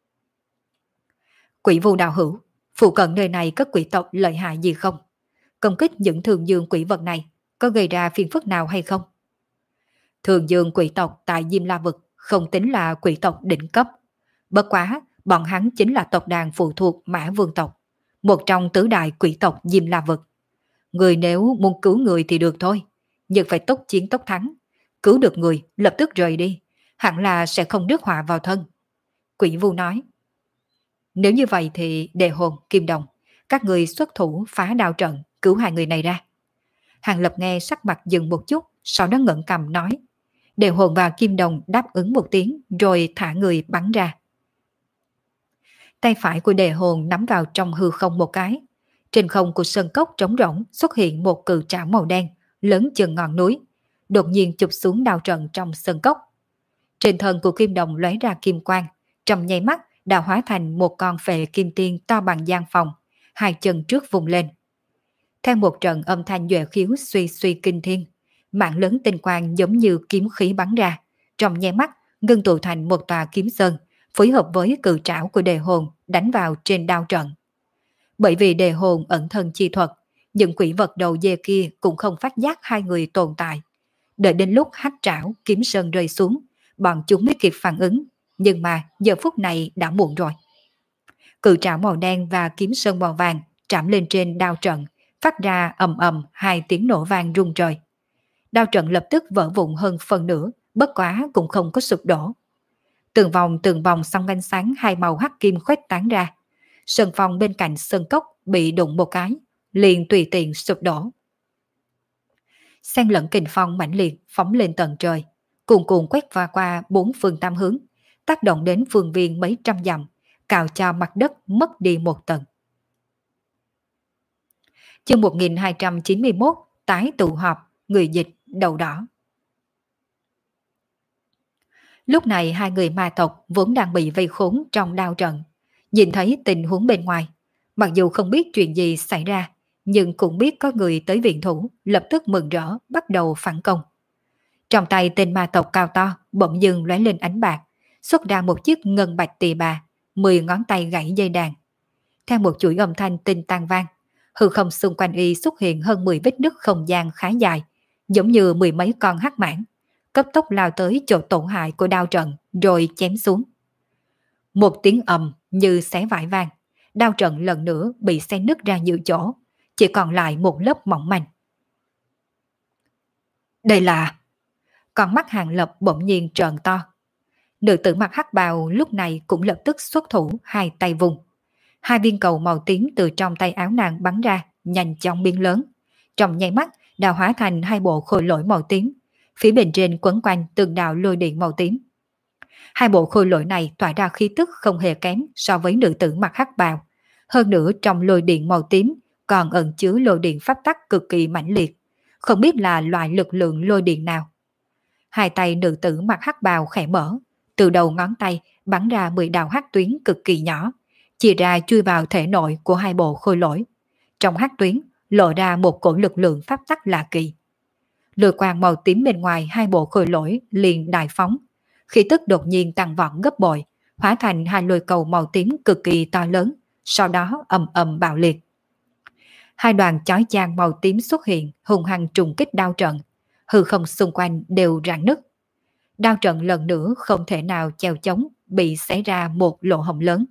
Quỷ Vu đạo hữu, phụ cận nơi này có quỷ tộc lợi hại gì không? Công kích những thường dương quỷ vật này có gây ra phiền phức nào hay không? Thường dương quỷ tộc tại Diêm La Vực không tính là quỷ tộc đỉnh cấp. Bất quá, bọn hắn chính là tộc đàn phụ thuộc Mã Vương tộc, một trong tứ đại quỷ tộc Diêm La Vực. Người nếu muốn cứu người thì được thôi, nhưng phải tốc chiến tốc thắng. Cứu được người, lập tức rời đi, hẳn là sẽ không rước họa vào thân. Quỷ Vu nói. Nếu như vậy thì Đề Hồn, Kim Đồng, các người xuất thủ phá đao trận, cứu hai người này ra. Hàng Lập nghe sắc mặt dừng một chút, sau đó ngẩng cằm nói. Đề Hồn và Kim Đồng đáp ứng một tiếng rồi thả người bắn ra. Tay phải của Đề Hồn nắm vào trong hư không một cái. Trên không của sơn cốc trống rỗng xuất hiện một cự trảo màu đen, lớn chừng ngọn núi, đột nhiên chụp xuống đao trận trong sơn cốc. Trên thân của Kim Đồng lóe ra kim quang, trong nháy mắt đã hóa thành một con phệ kim tiên to bằng gian phòng, hai chân trước vùng lên. Theo một trận âm thanh duệ khiếu suy suy kinh thiên, mạng lớn tinh quang giống như kiếm khí bắn ra, trong nháy mắt ngưng tụ thành một tòa kiếm sơn, phối hợp với cự trảo của Đề Hồn đánh vào trên đao trận. Bởi vì Đề Hồn ẩn thân chi thuật, những quỷ vật đầu dê kia cũng không phát giác hai người tồn tại. Đợi đến lúc hắc trảo kiếm sơn rơi xuống, bọn chúng mới kịp phản ứng, nhưng mà giờ phút này đã muộn rồi. Cự trảo màu đen và kiếm sơn màu vàng chạm lên trên đao trận, phát ra ầm ầm hai tiếng nổ vang rung trời. Đao trận lập tức vỡ vụn hơn phần nửa, bất quá cũng không có sụp đổ. Từng vòng từng vòng song ánh sáng hai màu hắc kim khuếch tán ra. Sân phòng bên cạnh sân cốc bị đụng một cái, liền tùy tiện sụp đổ. Xen lẫn kình phong mãnh liệt phóng lên tận trời, cuồn cuộn quét qua qua bốn phương tám hướng, tác động đến phương viên mấy trăm dặm, cào cho mặt đất mất đi một tầng. Chương một nghìn hai trăm chín mươi mốt, tái tụ họp, người dịch đầu đỏ. Lúc này hai người ma tộc vốn đang bị vây khốn trong đao trận. Nhìn thấy tình huống bên ngoài, mặc dù không biết chuyện gì xảy ra, nhưng cũng biết có người tới viện thủ, lập tức mừng rỡ, bắt đầu phản công. Trong tay tên ma tộc cao to, bỗng dưng lóe lên ánh bạc, xuất ra một chiếc ngân bạch tỳ bà, mười ngón tay gãy dây đàn. Theo một chuỗi âm thanh tinh tan vang, hư không xung quanh y xuất hiện hơn mười vết nứt không gian khá dài, giống như mười mấy con hắc mãng, cấp tốc lao tới chỗ tổn hại của đao trận, rồi chém xuống. Một tiếng ầm như xé vải vang, đao trận lần nữa bị xé nứt ra nhiều chỗ, chỉ còn lại một lớp mỏng manh. Đây là... Con mắt Hàng Lập bỗng nhiên trợn to. Nữ tử mặc hắc bào lúc này cũng lập tức xuất thủ, hai tay vùng. Hai viên cầu màu tím từ trong tay áo nàng bắn ra, nhanh chóng biến lớn. Trong nháy mắt đã hóa thành hai bộ khôi lỗi màu tím. Phía bên trên quấn quanh từng đạo lôi điện màu tím. Hai bộ khôi lỗi này tỏa ra khí tức không hề kém so với nữ tử mặc hắc bào. Hơn nữa trong lôi điện màu tím còn ẩn chứa lôi điện pháp tắc cực kỳ mãnh liệt. Không biết là loại lực lượng lôi điện nào. Hai tay nữ tử mặc hắc bào khẽ mở, từ đầu ngón tay bắn ra mười đạo hắc tuyến cực kỳ nhỏ, chia ra chui vào thể nội của hai bộ khôi lỗi. Trong hắc tuyến lộ ra một cổ lực lượng pháp tắc lạ kỳ. Lôi quang màu tím bên ngoài hai bộ khôi lỗi liền đại phóng, khí tức đột nhiên tăng vọt gấp bội, hóa thành hai lôi cầu màu tím cực kỳ to lớn, sau đó ầm ầm bạo liệt. Hai đoàn chói chang màu tím xuất hiện, hung hăng trùng kích đao trận, hư không xung quanh đều rạn nứt. Đao trận lần nữa không thể nào chèo chống, bị xảy ra một lỗ hổng lớn.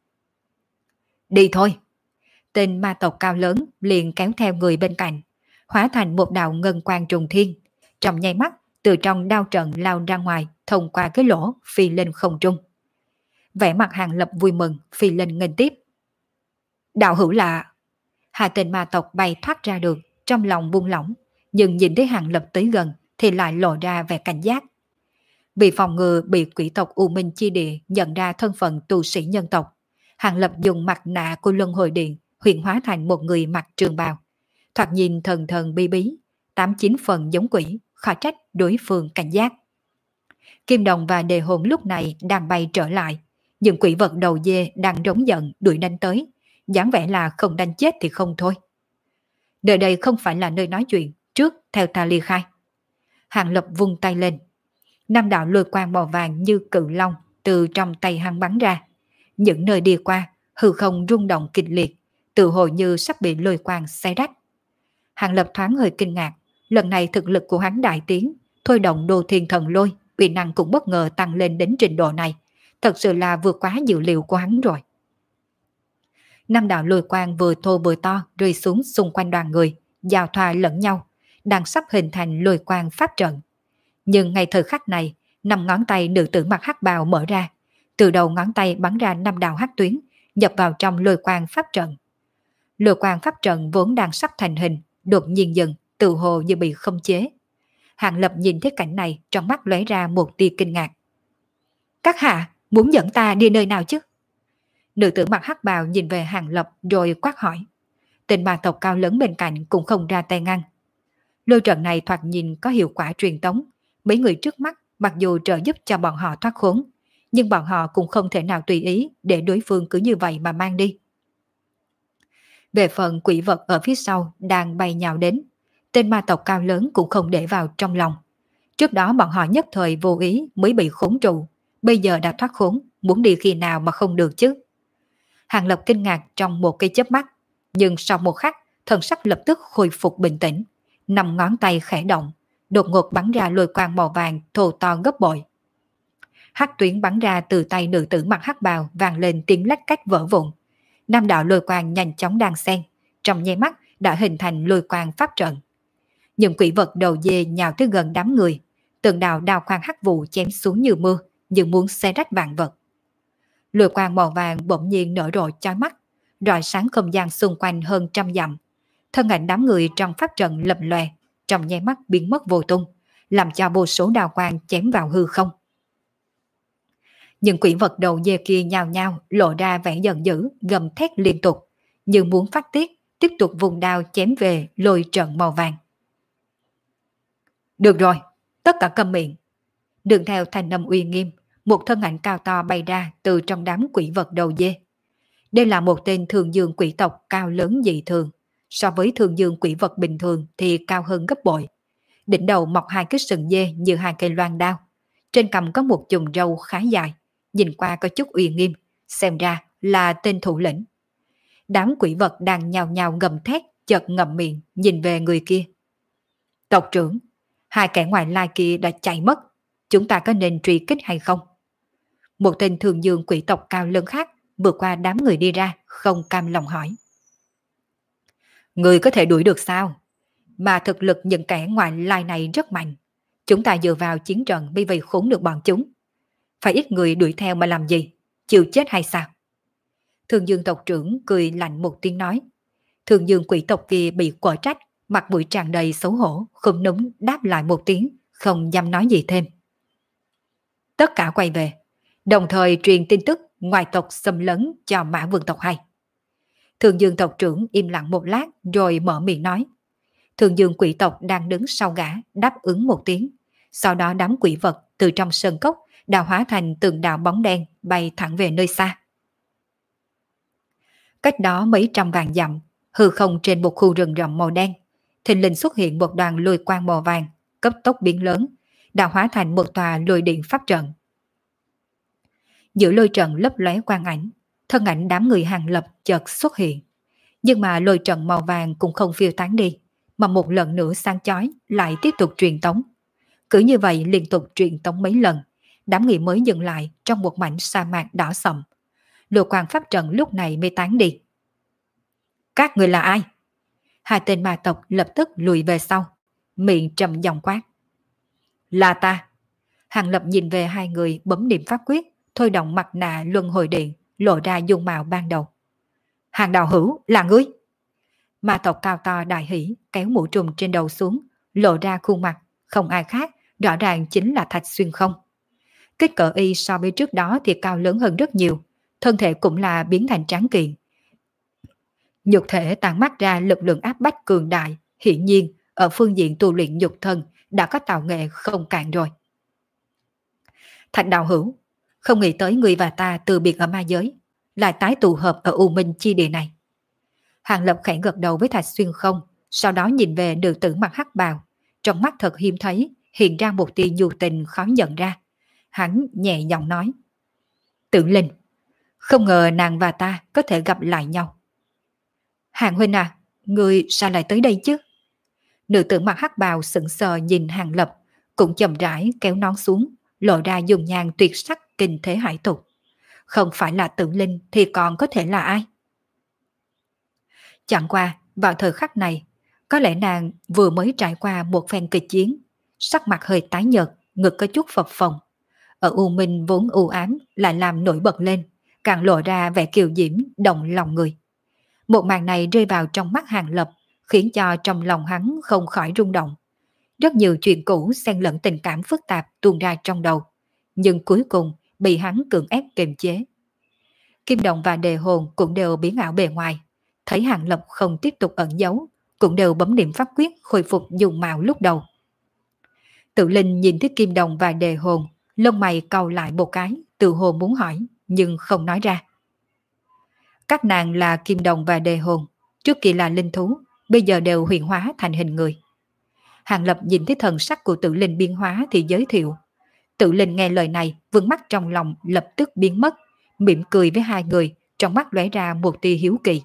Đi thôi! Tên ma tộc cao lớn liền kéo theo người bên cạnh, hóa thành một đạo ngân quang trùng thiên, trong nháy mắt từ trong đao trận lao ra ngoài, thông qua cái lỗ phi lên không trung. Vẻ mặt Hàng Lập vui mừng, phi lên nghênh tiếp. Đạo hữu lạ! Hai tên ma tộc bay thoát ra được, trong lòng buông lỏng, nhưng nhìn thấy Hàng Lập tới gần thì lại lộ ra vẻ cảnh giác. Vì phòng ngừa bị quỷ tộc U Minh Chi Địa nhận ra thân phận tu sĩ nhân tộc, Hàng Lập dùng mặt nạ của Luân Hồi Điện hiện hóa thành một người mặc trường bào. Thoạt nhìn thần thần bí bí, tám chín phần giống quỷ, khó trách đối phương cảnh giác. Kim Đồng và Đề Hồn lúc này đang bay trở lại, những quỷ vật đầu dê đang rống giận đuổi đánh tới, dáng vẻ là không đánh chết thì không thôi. Nơi đây không phải là nơi nói chuyện, trước theo ta ly khai. Hàng Lập vung tay lên. Năm đạo lôi quang màu vàng như cự long từ trong tay hắn bắn ra. Những nơi đi qua, hư không rung động kịch liệt, tự hồ như sắp bị lôi quang xé rách. Hàng Lập thoáng hơi kinh ngạc, lần này thực lực của hắn đại tiến, thôi động Đô Thiên Thần Lôi, uy năng cũng bất ngờ tăng lên đến trình độ này, thật sự là vượt quá dự liệu của hắn rồi. Năm đạo lôi quang vừa thô vừa to rơi xuống xung quanh đoàn người, giao thoa lẫn nhau, đang sắp hình thành lôi quang pháp trận. Nhưng ngay thời khắc này, năm ngón tay nữ tử mặc hắc bào mở ra, từ đầu ngón tay bắn ra năm đạo hắc tuyến, nhập vào trong lôi quang pháp trận. Lôi quang pháp trận vốn đang sắp thành hình, đột nhiên dừng, tự hồ như bị khống chế. Hàng Lập nhìn thấy cảnh này, trong mắt lóe ra một tia kinh ngạc. Các hạ, muốn dẫn ta đi nơi nào chứ? Nữ tử mặc hắc bào nhìn về Hàng Lập rồi quát hỏi. Tên ma tộc cao lớn bên cạnh cũng không ra tay ngăn. Lôi trận này thoạt nhìn có hiệu quả truyền tống. Mấy người trước mắt mặc dù trợ giúp cho bọn họ thoát khốn, nhưng bọn họ cũng không thể nào tùy ý để đối phương cứ như vậy mà mang đi. Về phần quỷ vật ở phía sau đang bay nhào đến, tên ma tộc cao lớn cũng không để vào trong lòng. Trước đó bọn họ nhất thời vô ý mới bị khốn trụ, bây giờ đã thoát khốn, muốn đi khi nào mà không được chứ. Hàng Lập kinh ngạc trong một cái chớp mắt, nhưng sau một khắc, thần sắc lập tức khôi phục bình tĩnh, năm ngón tay khẽ động, đột ngột bắn ra lôi quang màu vàng thô to gấp bội. Hắc tuyến bắn ra từ tay nữ tử mặc hắc bào vang lên tiếng lách cách vỡ vụn. Năm đạo lôi quang nhanh chóng đan xen, trong nháy mắt đã hình thành lôi quang pháp trận. Những quỷ vật đầu dê nhào tới gần đám người, từng đạo đao quang hắc vụ chém xuống như mưa, như muốn xé rách vạn vật. Lôi quang màu vàng bỗng nhiên nở rộ chói mắt, rọi sáng không gian xung quanh hơn trăm dặm. Thân ảnh đám người trong pháp trận lập lòe, trong nháy mắt biến mất vô tung, làm cho vô số đao quang chém vào hư không. Những quỷ vật đầu dê kia nhào nhào lộ ra vẻ giận dữ, gầm thét liên tục, như muốn phát tiết, tiếp tục vùng đao chém về lôi trận màu vàng. Được rồi, tất cả câm miệng. Đường theo thanh âm uy nghiêm, một thân ảnh cao to bay ra từ trong đám quỷ vật đầu dê. Đây là một tên thường dương quỷ tộc cao lớn dị thường, so với thường dương quỷ vật bình thường thì cao hơn gấp bội. Đỉnh đầu mọc hai cái sừng dê như hai cây loan đao, trên cằm có một chùm râu khá dài, nhìn qua có chút uy nghiêm, xem ra là tên thủ lĩnh. Đám quỷ vật đang nhào nhào gầm thét, chợt ngậm miệng nhìn về người kia. Tộc trưởng, hai kẻ ngoại lai kia đã chạy mất, chúng ta có nên truy kích hay không? Một tên thường dương quỷ tộc cao lớn khác vượt qua đám người đi ra, không cam lòng hỏi. Người có thể đuổi được sao? Mà thực lực những kẻ ngoại lai này rất mạnh. Chúng ta dựa vào chiến trận mới vây khốn được bọn chúng. Phải ít người đuổi theo mà làm gì? Chịu chết hay sao? Thường dương tộc trưởng cười lạnh một tiếng nói. Thường dương quỷ tộc kia bị quở trách, mặt mũi tràn đầy xấu hổ, không núng đáp lại một tiếng, không dám nói gì thêm. Tất cả quay về, đồng thời truyền tin tức ngoài tộc xâm lấn cho Mã Vương tộc hay. Thường dương tộc trưởng im lặng một lát rồi mở miệng nói. Thường dương quỷ tộc đang đứng sau gã đáp ứng một tiếng. Sau đó đám quỷ vật từ trong sơn cốc đã hóa thành từng đạo bóng đen bay thẳng về nơi xa. Cách đó mấy trăm vạn dặm, hư không trên một khu rừng rậm màu đen, thình lình xuất hiện một đoàn lôi quang màu vàng, cấp tốc biến lớn, đã hóa thành một tòa lôi điện pháp trận. Giữa lôi trận lấp lóe quang ảnh, thân ảnh đám người Hàng Lập chợt xuất hiện. Nhưng mà lôi trận màu vàng cũng không phiêu tán đi, mà một lần nữa sáng chói lại tiếp tục truyền tống. Cứ như vậy liên tục truyền tống mấy lần, đám người mới dừng lại trong một mảnh sa mạc đỏ sậm. Lôi quang pháp trận lúc này mới tán đi. Các người là ai? Hai tên ma tộc lập tức lùi về sau, miệng trầm giọng quát. Là ta. Hàng Lập nhìn về hai người bấm niệm pháp quyết, thôi động mặt nạ luân hồi điện, lộ ra dung mạo ban đầu. Hàng đạo hữu, là ngươi. Ma tộc cao to đại hỉ, kéo mũ trùm trên đầu xuống, lộ ra khuôn mặt, không ai khác, rõ ràng chính là Thạch Xuyên Không. Kích cỡ y so với trước đó thì cao lớn hơn rất nhiều, thân thể cũng là biến thành tráng kiện. Nhục thể tàn mắt ra lực lượng áp bách cường đại, hiển nhiên ở phương diện tu luyện nhục thân đã có tạo nghệ không cạn rồi. Thạch đạo hữu, không nghĩ tới người và ta từ biệt ở ma giới, lại tái tụ hợp ở U Minh chi địa này. Hàng Lập khẽ gật đầu với Thạch Xuyên Không, sau đó nhìn về nữ tử mặc hắc bào, trong mắt thật hiếm thấy hiện ra một tia nhu tình khó nhận ra. Hắn nhẹ giọng nói. Tử Linh, không ngờ nàng và ta có thể gặp lại nhau. Hàng huynh à, người sao lại tới đây chứ? Nữ tử mặc hắc bào sững sờ nhìn Hàng Lập, cũng chậm rãi kéo nón xuống, lộ ra dùng nhàn tuyệt sắc kinh thế hải tục. Không phải là Tử Linh thì còn có thể là ai? Chẳng qua, vào thời khắc này, có lẽ nàng vừa mới trải qua một phen kịch chiến, sắc mặt hơi tái nhợt, ngực có chút phập phồng. Ở U Minh vốn u ám lại làm nổi bật lên, càng lộ ra vẻ kiều diễm động lòng người. Một màn này rơi vào trong mắt Hàng Lập, khiến cho trong lòng hắn không khỏi rung động. Rất nhiều chuyện cũ xen lẫn tình cảm phức tạp tuôn ra trong đầu, nhưng cuối cùng bị hắn cưỡng ép kiềm chế. Kim Đồng và Đề Hồn cũng đều biến ảo bề ngoài, thấy Hàng Lập không tiếp tục ẩn giấu, cũng đều bấm niệm pháp quyết khôi phục dùng mạo lúc đầu. Tự Linh nhìn thấy Kim Đồng và Đề Hồn, lông mày cau lại một cái, tự hồ muốn hỏi, nhưng không nói ra. Các nàng là Kim Đồng và Đề Hồn, trước kia là linh thú, bây giờ đều huyền hóa thành hình người. Hàng Lập nhìn thấy thần sắc của Tự Linh biến hóa thì giới thiệu. Tự Linh nghe lời này, vương mắt trong lòng lập tức biến mất, mỉm cười với hai người, trong mắt lóe ra một tia hiếu kỳ.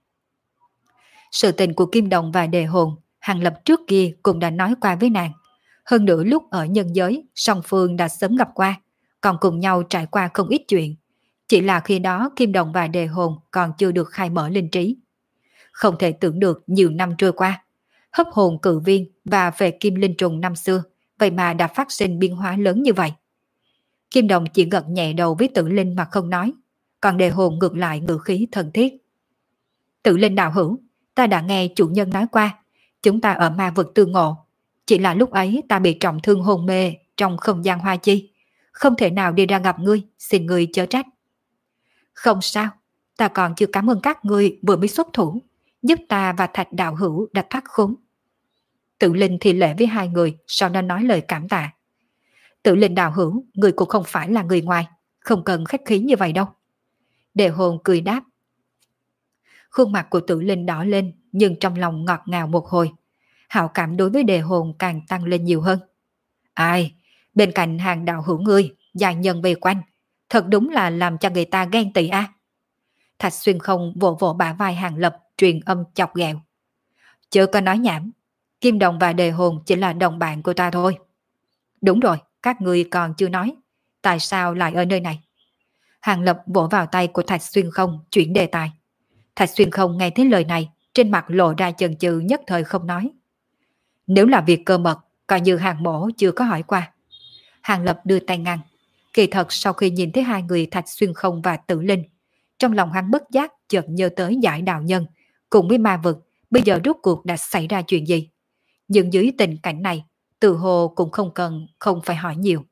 Sự tình của Kim Đồng và Đề Hồn, Hàng Lập trước kia cũng đã nói qua với nàng. Hơn nữa lúc ở nhân giới, song phương đã sớm gặp qua, còn cùng nhau trải qua không ít chuyện. Chỉ là khi đó Kim Đồng và Đề Hồn còn chưa được khai mở linh trí. Không thể tưởng được nhiều năm trôi qua, hấp hồn cự viên và về kim linh trùng năm xưa, vậy mà đã phát sinh biến hóa lớn như vậy. Kim Đồng chỉ gật nhẹ đầu với Tử Linh mà không nói, còn Đề Hồn ngược lại ngữ khí thân thiết. Tử Linh đạo hữu, ta đã nghe chủ nhân nói qua, chúng ta ở ma vực tương ngộ. Chỉ là lúc ấy ta bị trọng thương hôn mê trong không gian hoa chi, không thể nào đi ra gặp ngươi, xin ngươi chớ trách. Không sao, ta còn chưa cảm ơn các ngươi vừa mới xuất thủ, giúp ta và Thạch đạo hữu đã thoát khốn. Tự Linh thì lễ với hai người, sau đó nói lời cảm tạ. Tự Linh đạo hữu, người cũng không phải là người ngoài, không cần khách khí như vậy đâu. Đề hồn cười đáp. Khuôn mặt của Tự Linh đỏ lên, nhưng trong lòng ngọt ngào một hồi. Hảo cảm đối với đề hồn càng tăng lên nhiều hơn. Ai, bên cạnh hàng đạo hữu ngươi, dài nhân về quanh, thật đúng là làm cho người ta ghen tị a. Thạch Xuyên Không vỗ vỗ bả vai Hàng Lập, truyền âm chọc ghẹo. Chớ có nói nhảm, Kim Đồng và đề hồn chỉ là đồng bạn của ta thôi. Đúng rồi, các ngươi còn chưa nói, tại sao lại ở nơi này? Hàng Lập vỗ vào tay của Thạch Xuyên Không, chuyển đề tài. Thạch Xuyên Không nghe thấy lời này, trên mặt lộ ra chần chừ, nhất thời không nói. Nếu là việc cơ mật, coi như Hàng mổ chưa có hỏi qua. Hàng Lập đưa tay ngăn. Kỳ thật sau khi nhìn thấy hai người Thạch Xuyên Không và Tử Linh, trong lòng hắn bất giác chợt nhớ tới giải đạo nhân, cùng với ma vực, bây giờ rốt cuộc đã xảy ra chuyện gì. Nhưng dưới tình cảnh này, tự hồ cũng không cần, không phải hỏi nhiều.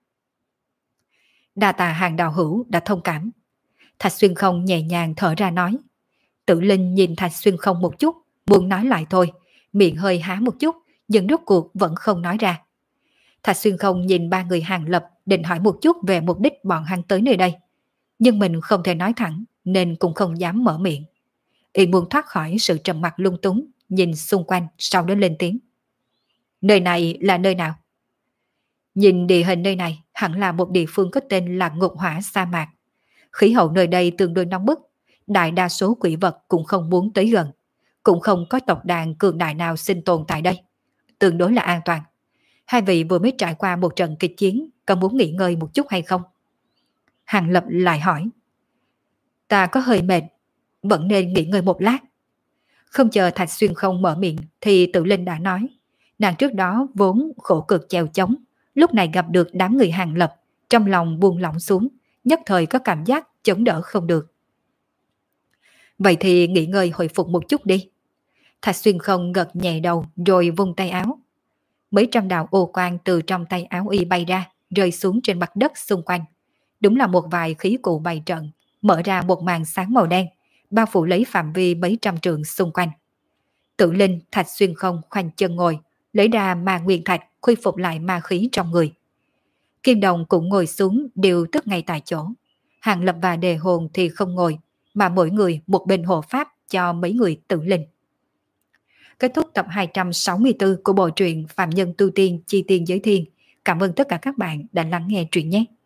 Đa tạ Hàng đạo hữu đã thông cảm. Thạch Xuyên Không nhẹ nhàng thở ra nói. Tử Linh nhìn Thạch Xuyên Không một chút, muốn nói lại thôi, miệng hơi há một chút, nhưng rốt cuộc vẫn không nói ra. Thạch Xuyên Không nhìn ba người Hàng Lập, định hỏi một chút về mục đích bọn hắn tới nơi đây. Nhưng mình không thể nói thẳng, nên cũng không dám mở miệng. Y muốn thoát khỏi sự trầm mặc lung túng, nhìn xung quanh, sau đó lên tiếng. Nơi này là nơi nào? Nhìn địa hình nơi này, hẳn là một địa phương có tên là Ngục Hỏa sa mạc. Khí hậu nơi đây tương đối nóng bức, đại đa số quỷ vật cũng không muốn tới gần. Cũng không có tộc đàn cường đại nào sinh tồn tại đây. Tương đối là an toàn. Hai vị vừa mới trải qua một trận kịch chiến, có muốn nghỉ ngơi một chút hay không? Hàng Lập lại hỏi. Ta có hơi mệt, vẫn nên nghỉ ngơi một lát. Không chờ Thạch Xuyên Không mở miệng thì Tự Linh đã nói. Nàng trước đó vốn khổ cực chèo chống, lúc này gặp được đám người Hàng Lập, trong lòng buông lỏng xuống, nhất thời có cảm giác chống đỡ không được. Vậy thì nghỉ ngơi hồi phục một chút đi. Thạch Xuyên Không gật nhẹ đầu rồi vung tay áo. Mấy trăm đạo ô quang từ trong tay áo y bay ra, rơi xuống trên mặt đất xung quanh. Đúng là một vài khí cụ bày trận, mở ra một màn sáng màu đen, bao phủ lấy phạm vi mấy trăm trượng xung quanh. Tự Linh, Thạch Xuyên Không khoanh chân ngồi, lấy ra ma nguyên thạch, khôi phục lại ma khí trong người. Kim Đồng cũng ngồi xuống, đều tức ngay tại chỗ. Hàng Lập và Đề Hồn thì không ngồi, mà mỗi người một bên hộ pháp cho mấy người Tự Linh. Kết thúc tập hai trăm sáu mươi tư của bộ truyện Phạm Nhân Tu Tiên Chi Tiên Giới Thiên. Cảm ơn tất cả các bạn đã lắng nghe truyện nhé.